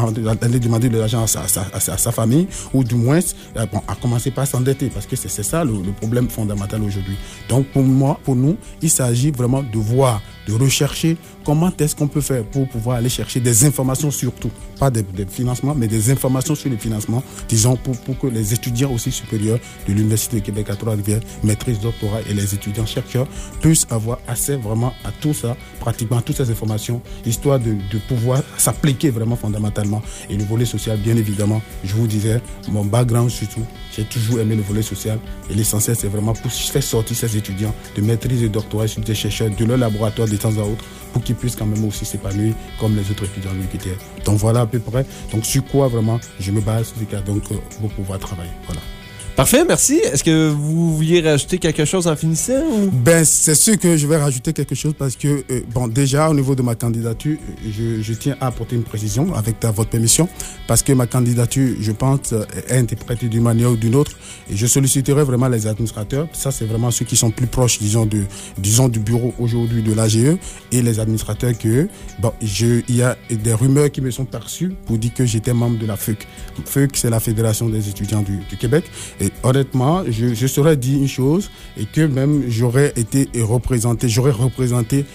l'argent à sa famille, ou du moins, à commencer par s'endetter, parce que c'est ça le problème fondamental aujourd'hui. Donc, pour nous, il s'agit vraiment de voir, de rechercher comment est-ce qu'on peut faire pour pouvoir aller chercher des informations surtout, pas des financements, mais des informations sur le financement, disons, pour que les étudiants aussi supérieurs de l'Université de Québec à Trois-Rivières, maîtrise, doctorat et les étudiants chercheurs puissent avoir accès vraiment à tout ça, pratiquement à toutes ces informations, histoire de pouvoir s'appliquer vraiment fondamentalement. Et le volet social, bien évidemment, je vous disais, mon background surtout, j'ai toujours aimé le volet social et l'essentiel, c'est vraiment pour faire sortir ces étudiants de maîtrise et doctorat sur des chercheurs de leur laboratoire de temps à autre pour qu'ils puissent quand même aussi s'épanouir comme les autres étudiants de l'UQTR. Donc voilà à peu près. Donc sur quoi vraiment je me base donc, pour pouvoir travailler. Voilà. Parfait, merci. Est-ce que vous vouliez rajouter quelque chose en finissant? Ou? C'est sûr que je vais rajouter quelque chose parce que, déjà, au niveau de ma candidature, je tiens à apporter une précision avec votre permission parce que ma candidature, je pense, est interprétée d'une manière ou d'une autre et je solliciterai vraiment les administrateurs. Ça, c'est vraiment ceux qui sont plus proches, disons, du bureau aujourd'hui de l'AGE et les administrateurs que, il y a des rumeurs qui me sont perçues pour dire que j'étais membre de la FEUQ. FEUQ, c'est la Fédération des étudiants du Québec. Et honnêtement, je saurais dire une chose et que même j'aurais représenté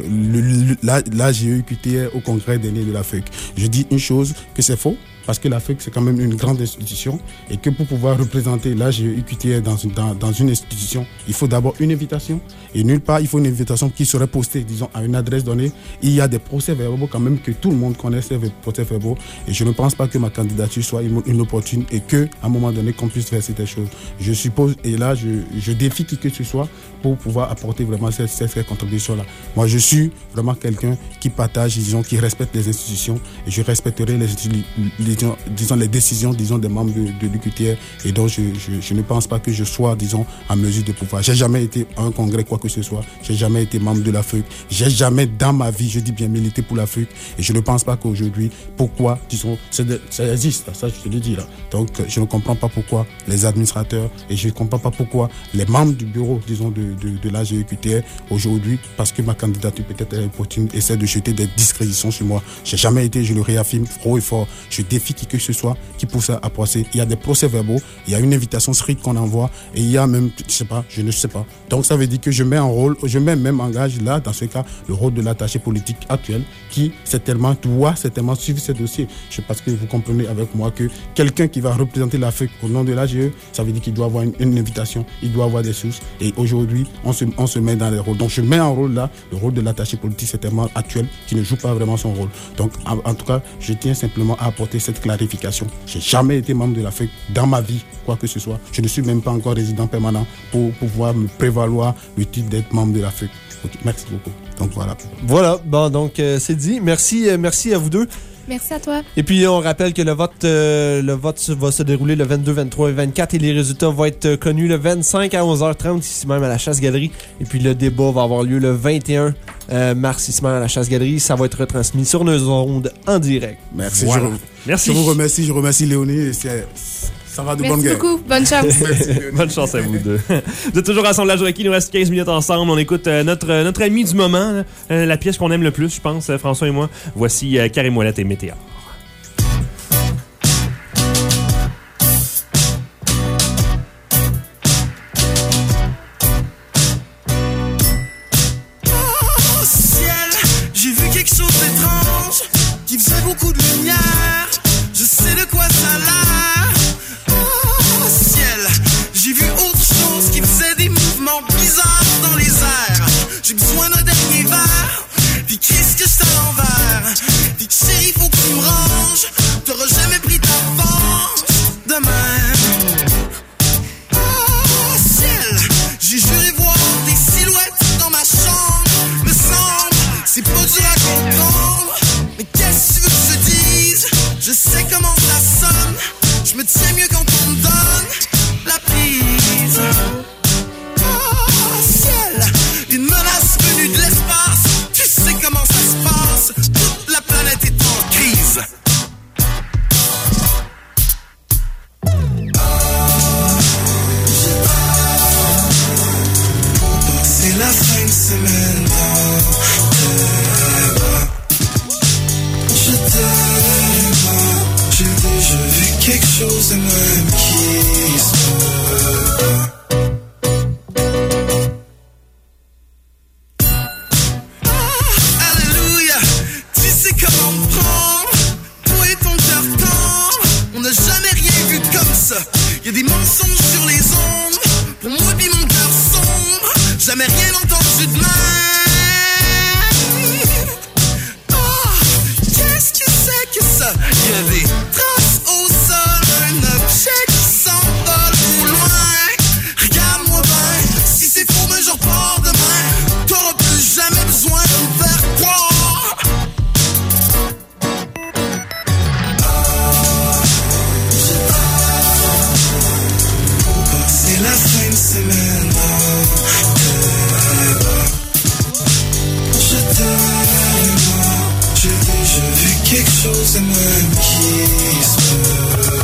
l'AGEQTR au congrès des nés de la FEUC. Je dis une chose, que c'est faux. Parce que la FEUC, c'est quand même une grande institution et que pour pouvoir représenter l'AGEQTR dans une institution, il faut d'abord une invitation. Et nulle part, il faut une invitation qui serait postée, disons, à une adresse donnée. Il y a des procès-verbaux quand même que tout le monde connaît, ces procès-verbaux. Et je ne pense pas que ma candidature soit inopportune et qu'à un moment donné, qu'on puisse faire ces choses. Je suppose, et là, je défie qui que ce soit pour pouvoir apporter vraiment cette contribution-là. Moi, je suis vraiment quelqu'un qui partage, disons, qui respecte les institutions et je respecterai les décisions, disons, des membres de l'UQTR. Et donc, je ne pense pas que je sois, disons, en mesure de pouvoir. J'ai jamais été à un congrès, quoi que ce soit. J'ai jamais été membre de la FEUC. J'ai jamais, dans ma vie, je dis bien, milité pour la FEUC. Et je ne pense pas qu'aujourd'hui, pourquoi, disons, ça existe, ça, je te le dis, là. Donc, je ne comprends pas pourquoi les administrateurs et je ne comprends pas pourquoi les membres du bureau, disons, de l'AGEQTR, aujourd'hui, parce que ma candidature peut-être est opportune, essaie de jeter des discréditions sur moi. J'ai jamais été, je le réaffirme, haut et fort. Je défie qui que ce soit qui pousse à passer. Il y a des procès-verbaux, il y a une invitation stricte qu'on envoie et il y a même, je ne sais pas. Donc ça veut dire que je mets même en gage là, dans ce cas, le rôle de l'attaché politique actuel qui doit certainement suivre ces dossiers. Je pense que vous comprenez avec moi que quelqu'un qui va représenter la FEUC au nom de l'AGE, ça veut dire qu'il doit avoir une invitation, il doit avoir des sources et aujourd'hui, on se met dans les rôles. Donc je mets en rôle là, le rôle de l'attaché politique certainement actuel qui ne joue pas vraiment son rôle. Donc en tout cas, je tiens simplement à apporter cette clarification. J'ai jamais été membre de la FEUC dans ma vie, quoi que ce soit. Je ne suis même pas encore résident permanent pour pouvoir me prévaloir le titre d'être membre de la FEUC. Okay, merci beaucoup. Donc voilà. Voilà, bon, donc c'est dit. Merci à vous deux. Merci à toi. Et puis, on rappelle que le vote va se dérouler le 22, 23 et 24 et les résultats vont être connus le 25 à 11h30 ici même à la Chasse-Galerie. Et puis, le débat va avoir lieu le 21 mars ici même à la Chasse-Galerie. Ça va être retransmis sur nos ondes en direct. Merci. Voilà. Merci. Je remercie Léonie. Ça va de bonne guerre. Merci beaucoup. Bonne chance. Bonne chance à vous deux. Vous êtes toujours à Assemblage Requis. Il nous reste 15 minutes ensemble. On écoute notre ami du moment, la pièce qu'on aime le plus, je pense, François et moi. Voici Carré Moellette et Météor. Oh, ciel, j'ai vu quelque chose d'étrange qui faisait beaucoup de lumière. Je sais de quoi ça a l'air. Oh, ciel, j'ai vu autre chose qui faisait des mouvements bizarres dans les airs. J'ai besoin d'un dernier verre, puis qu'est-ce que c'est à l'envers? Puis chérie, faut que tu me ranges, t'auras jamais pris ta force de même. Oh, ciel, j'ai juré voir des silhouettes dans ma chambre. Me semble, c'est pas dur à comprendre, mais qu'est-ce que tu veux que je te dise? Je sais comment ça sonne, je me tiens mieux quand on me donne la prise. Oh, ciel, une menace venue de l'espace, tu sais comment ça se passe, toute la planète est en crise. C'est la fin de semaine dans tes bras. Je t'aime, j'ai déjà vu quelque chose de même qui se peut. Alléluia, tu sais comment me prendre, toi et ton cœur tendre. On n'a jamais rien vu comme ça. Y'a des mensonges sur les ondes, pour moi puis mon cœur sombre. Jamais rien entendu de même. Qu'est-ce que c'est que ça? Y'a des traces au sol, un objet qui s'envole au loin. Regarde-moi bien, si c'est faux, mais je repars demain. T'auras plus jamais besoin de me faire croire. C'est la fin de semaine dans tes bras. Je t'aime, j'ai déjà vu quelque chose de même qui se peut.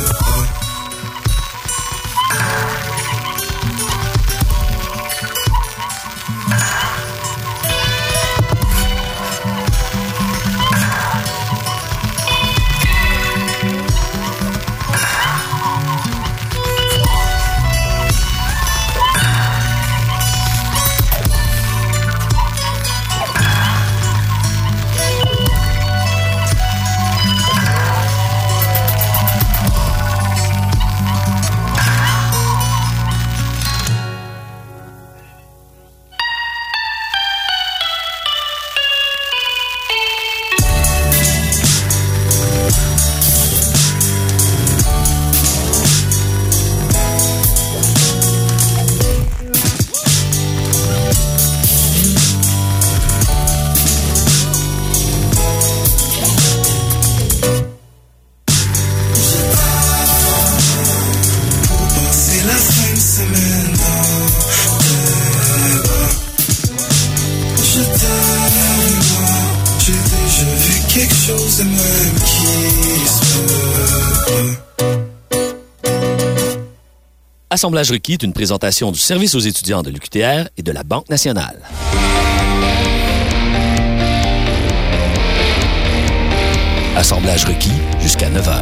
quelque chose de même qui se peut. Assemblage requis est une présentation du service aux étudiants de l'UQTR et de la Banque nationale. Assemblage requis jusqu'à 9h.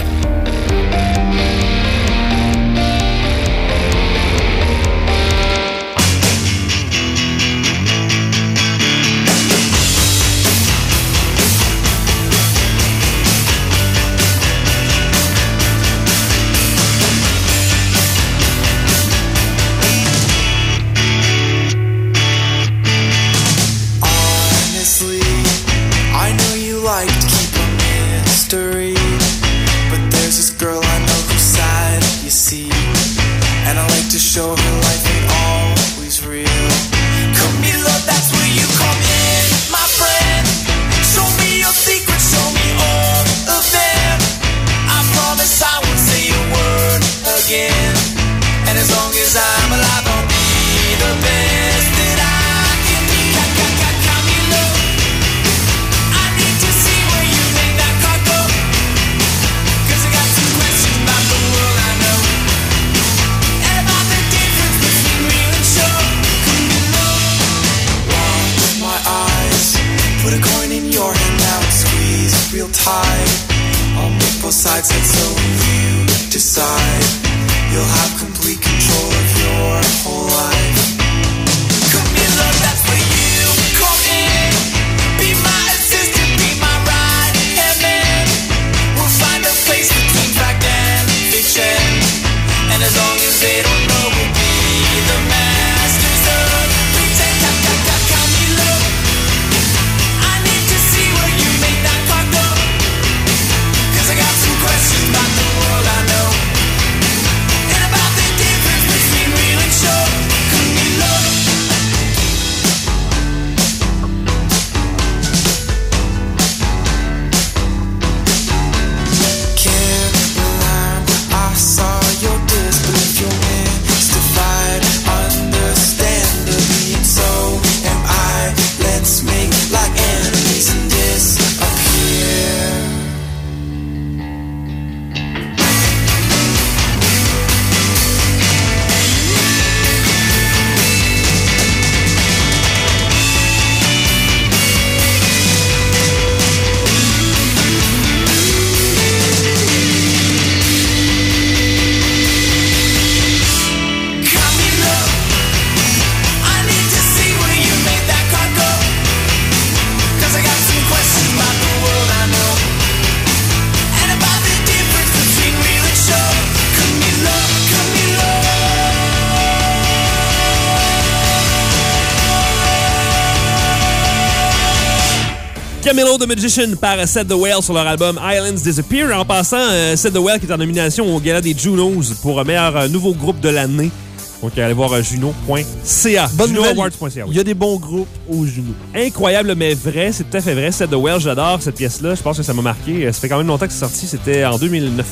Show her life ain't always real. Come me love, that's where you come in, my friend. Show me your secrets, show me all of them. I promise I won't say a word again. And as long as I'm alive, I'll be the best that I can be. Come me love, I need to see where you made that card go. 'Cause I got some questions about the world I know. Put a coin in your hand now and squeeze real tight. I'll make both sides and so you decide. You'll have complete control of your whole life. Come in love, that's where you come in. Be my assistant, be my right hand man. We'll find a place between fact and fiction. And as long as they don't know, we'll be the masters of pretend. Come me love. I got some questions about the world I know. And about the difference between real and show. Come me love. Caroline, I saw your disbelief, your mystified, understandably, and so am I. Let's make like enemies and disappear. Camilo the Magician par Set the Whale sur leur album Islands Disappear. En passant, Set the Whale qui est en nomination au gala des Junos pour meilleur nouveau groupe de l'année. Donc, allez voir juno.ca. Junoawards.ca. Il y a des bons groupes au Juno. Incroyable, mais vrai. C'est tout à fait vrai. Set the Whale, j'adore cette pièce-là. Je pense que ça m'a marqué. Ça fait quand même longtemps que c'est sorti. C'était en 2009.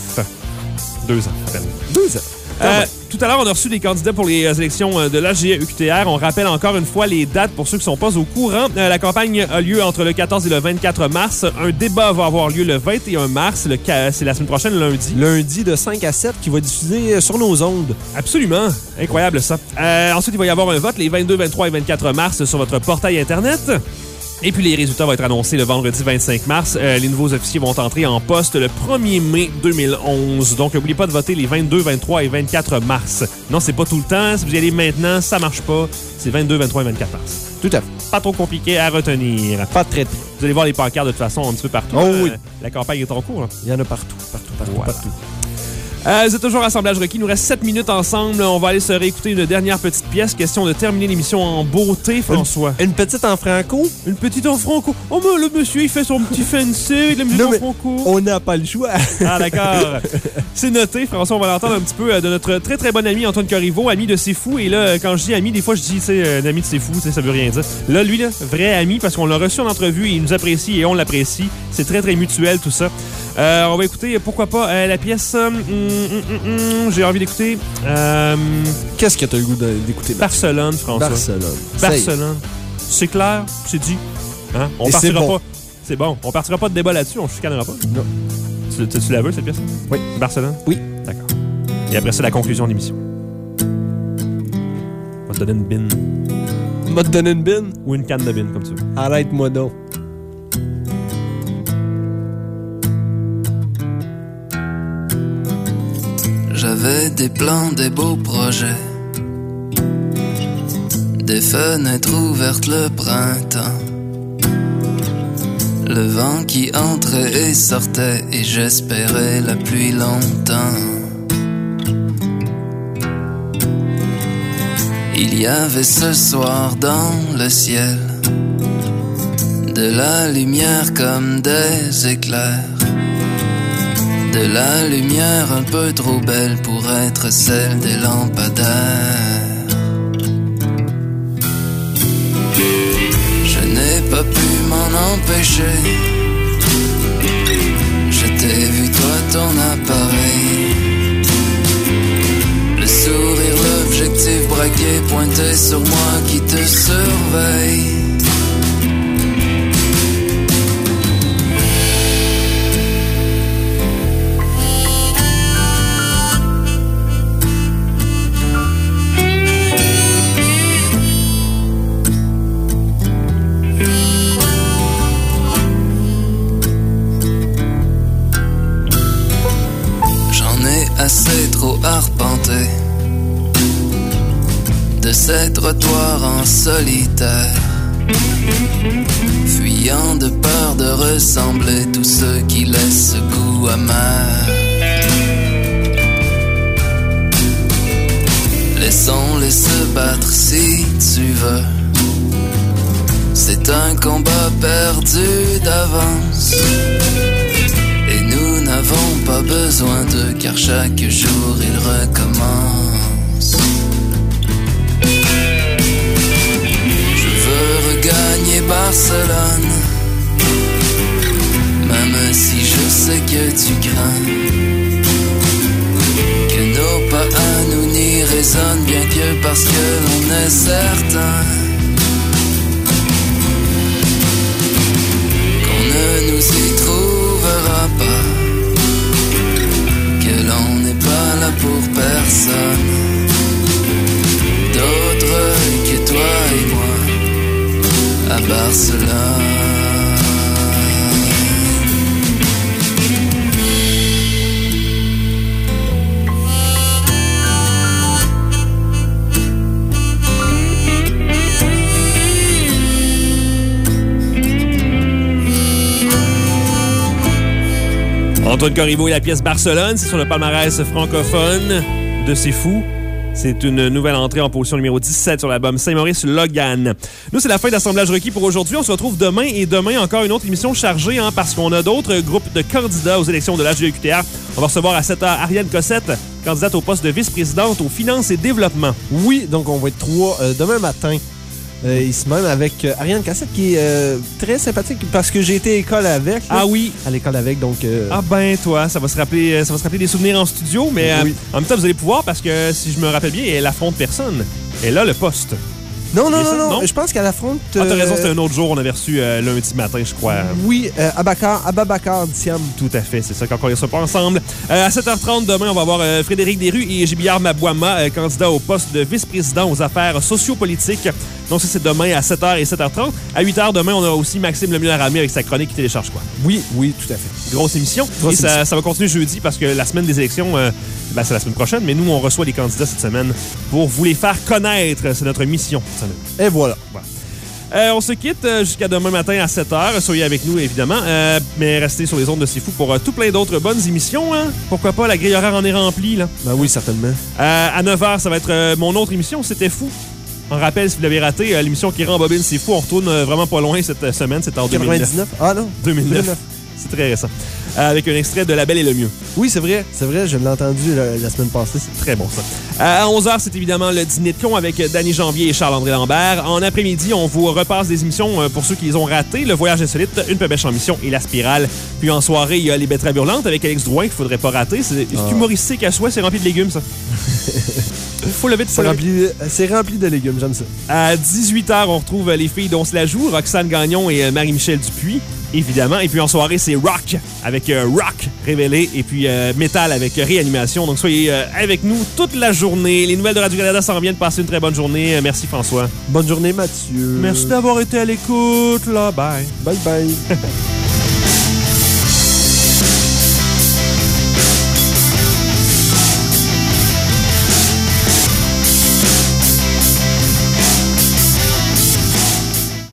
2 ans, à peine. 2 ans. Tout à l'heure, on a reçu des candidats pour les élections de l'AGE-UQTR. On rappelle encore une fois les dates pour ceux qui ne sont pas au courant. La campagne a lieu entre le 14 et le 24 mars. Un débat va avoir lieu le 21 mars. C'est la semaine prochaine, lundi. Lundi de 5 à 7 qui va diffuser sur nos ondes. Absolument. Incroyable, ça. Ensuite, il va y avoir un vote les 22, 23 et 24 mars sur votre portail Internet. Et puis les résultats vont être annoncés le vendredi 25 mars. Les nouveaux officiers vont entrer en poste le 1er mai 2011. Donc, n'oubliez pas de voter les 22, 23 et 24 mars. Non, c'est pas tout le temps. Si vous y allez maintenant, ça marche pas. C'est 22, 23 et 24 mars. Tout à fait. Pas trop compliqué à retenir. Pas très. Vous allez voir les pancartes de toute façon un petit peu partout. Oh oui. La campagne est en cours. Hein. Il y en a partout. Voilà. Vous êtes toujours à Assemblage requis. Il nous reste 7 minutes ensemble. On va aller se réécouter une dernière petite pièce. Question de terminer l'émission en beauté, François. Une petite en franco? Une petite en franco. Oh, mais le monsieur, il fait son petit fancy de la musique en franco. On n'a pas le choix. Ah, d'accord. C'est noté, François. On va l'entendre un petit peu de notre très, très bon ami Antoine Corriveau, ami de C'est Fou. Et là, quand je dis ami, des fois, je dis, un ami de C'est Fou, ça veut rien dire. Là, lui, là, vrai ami, parce qu'on l'a reçu en entrevue et il nous apprécie et on l'apprécie. C'est très, très mutuel, tout ça. On va écouter, pourquoi pas, la pièce... j'ai envie d'écouter... Qu'est-ce que tu as le goût d'écouter? Barcelone, François. Barcelone. C'est clair, c'est dit. Hein? On partira pas. C'est bon. On partira pas de débat là-dessus, on ne chicanera pas. Non. Tu la veux, cette pièce? Oui. Barcelone? Oui. D'accord. Et après ça, la conclusion de l'émission. On va te donner une bine. On va te donner une bine? Ou une canne de bine, comme tu veux. Arrête-moi donc. J'avais des plans, des beaux projets, des fenêtres ouvertes le printemps, le vent qui entrait et sortait et j'espérais la pluie longtemps. Il y avait ce soir dans le ciel de la lumière comme des éclairs, de la lumière un peu trop belle pour être celle des lampadaires. Je n'ai pas pu m'en empêcher. Je t'ai vu toi ton appareil, le sourire, l'objectif braqué pointé sur moi qui te surveille. Assez trop arpenté de ces trottoirs en solitaire, fuyant de peur de ressembler tous ceux qui laissent ce goût amer. Laissons-les se battre si tu veux. C'est un combat perdu d'avance. Et nous n'avons pas besoin d'eux car chaque jour il recommence. Je veux regagner Barcelone, même si je sais que tu crains que nos pas à nous n'y résonnent, bien que parce que l'on est certain qu'on ne nous y trouvera pas, que l'on n'est pas là pour personne d'autre que toi et moi à Barcelone. Antoine Corriveau et la pièce Barcelone, c'est sur le palmarès francophone de C'est Fou. C'est une nouvelle entrée en position numéro 17 sur l'album Saint-Maurice Logan. Nous, c'est la fin d'assemblage requis pour aujourd'hui. On se retrouve demain et demain encore une autre émission chargée parce qu'on a d'autres groupes de candidats aux élections de l'HJEQTR. On va recevoir à 7h Ariane Cossette, candidate au poste de vice-présidente aux finances et développement. Oui, donc on va être 3 demain matin. Ici même avec Ariane Cassette qui est très sympathique parce que j'ai été à l'école avec. Ah oui. À l'école avec, donc... Ah ben toi, ça va se rappeler des souvenirs en studio, mais oui. En même temps, vous allez pouvoir parce que si je me rappelle bien, elle affronte personne. Elle a le poste. Non, je pense qu'elle affronte... Ah, t'as raison, c'était un autre jour, on avait reçu lundi matin, je crois. Oui, Ababakar Diam. Tout à fait, c'est ça, quand on les reçoit pas ensemble. À 7h30, demain, on va avoir Frédéric Desrues et Gibillard Mabouama, candidat au poste de vice-président aux affaires sociopolitiques. Donc ça, c'est demain à 7h et 7h30. À 8h, demain, on a aussi Maxime Lemieux-Laramie avec sa chronique qui télécharge quoi. Oui, tout à fait. Grosse émission. Ça va continuer jeudi parce que la semaine des élections, c'est la semaine prochaine, mais nous, on reçoit les candidats cette semaine pour vous les faire connaître. C'est notre mission. Et voilà. On se quitte jusqu'à demain matin à 7h. Soyez avec nous, évidemment. Mais restez sur les ondes de C'est Fou pour tout plein d'autres bonnes émissions. Hein? Pourquoi pas? La grille horaire en est remplie. Là. Ben oui, certainement. À 9h, ça va être mon autre émission. C'était Fou. On rappelle, si vous l'avez raté, l'émission qui rembobine C'est Fou. On retourne vraiment pas loin cette semaine. C'est en 99? Ah non. 2009. C'est très récent. Avec un extrait de La Belle et le Mieux. Oui, c'est vrai. Je l'ai entendu la semaine passée. C'est très bon, ça. À 11h, c'est évidemment le dîner de con avec Danny Janvier et Charles-André Lambert. En après-midi, on vous repasse des émissions pour ceux qui les ont ratées. Le Voyage insolite, Une pêche en mission et La Spirale. Puis en soirée, il y a Les Betteraves hurlantes avec Alex Drouin qu'il faudrait pas rater. C'est humoristique à souhait. C'est rempli de légumes, ça. Faut lever de C'est rempli de légumes, j'aime ça. À 18h, on retrouve les filles dont se la joue, Roxane Gagnon et Marie-Michel Dupuis. Évidemment. Et puis en soirée, c'est rock avec rock révélé et puis métal avec réanimation. Donc soyez avec nous toute la journée. Les nouvelles de Radio-Canada s'en viennent. Passez une très bonne journée. Merci François. Bonne journée Mathieu. Merci d'avoir été à l'écoute. Là, bye. Bye bye.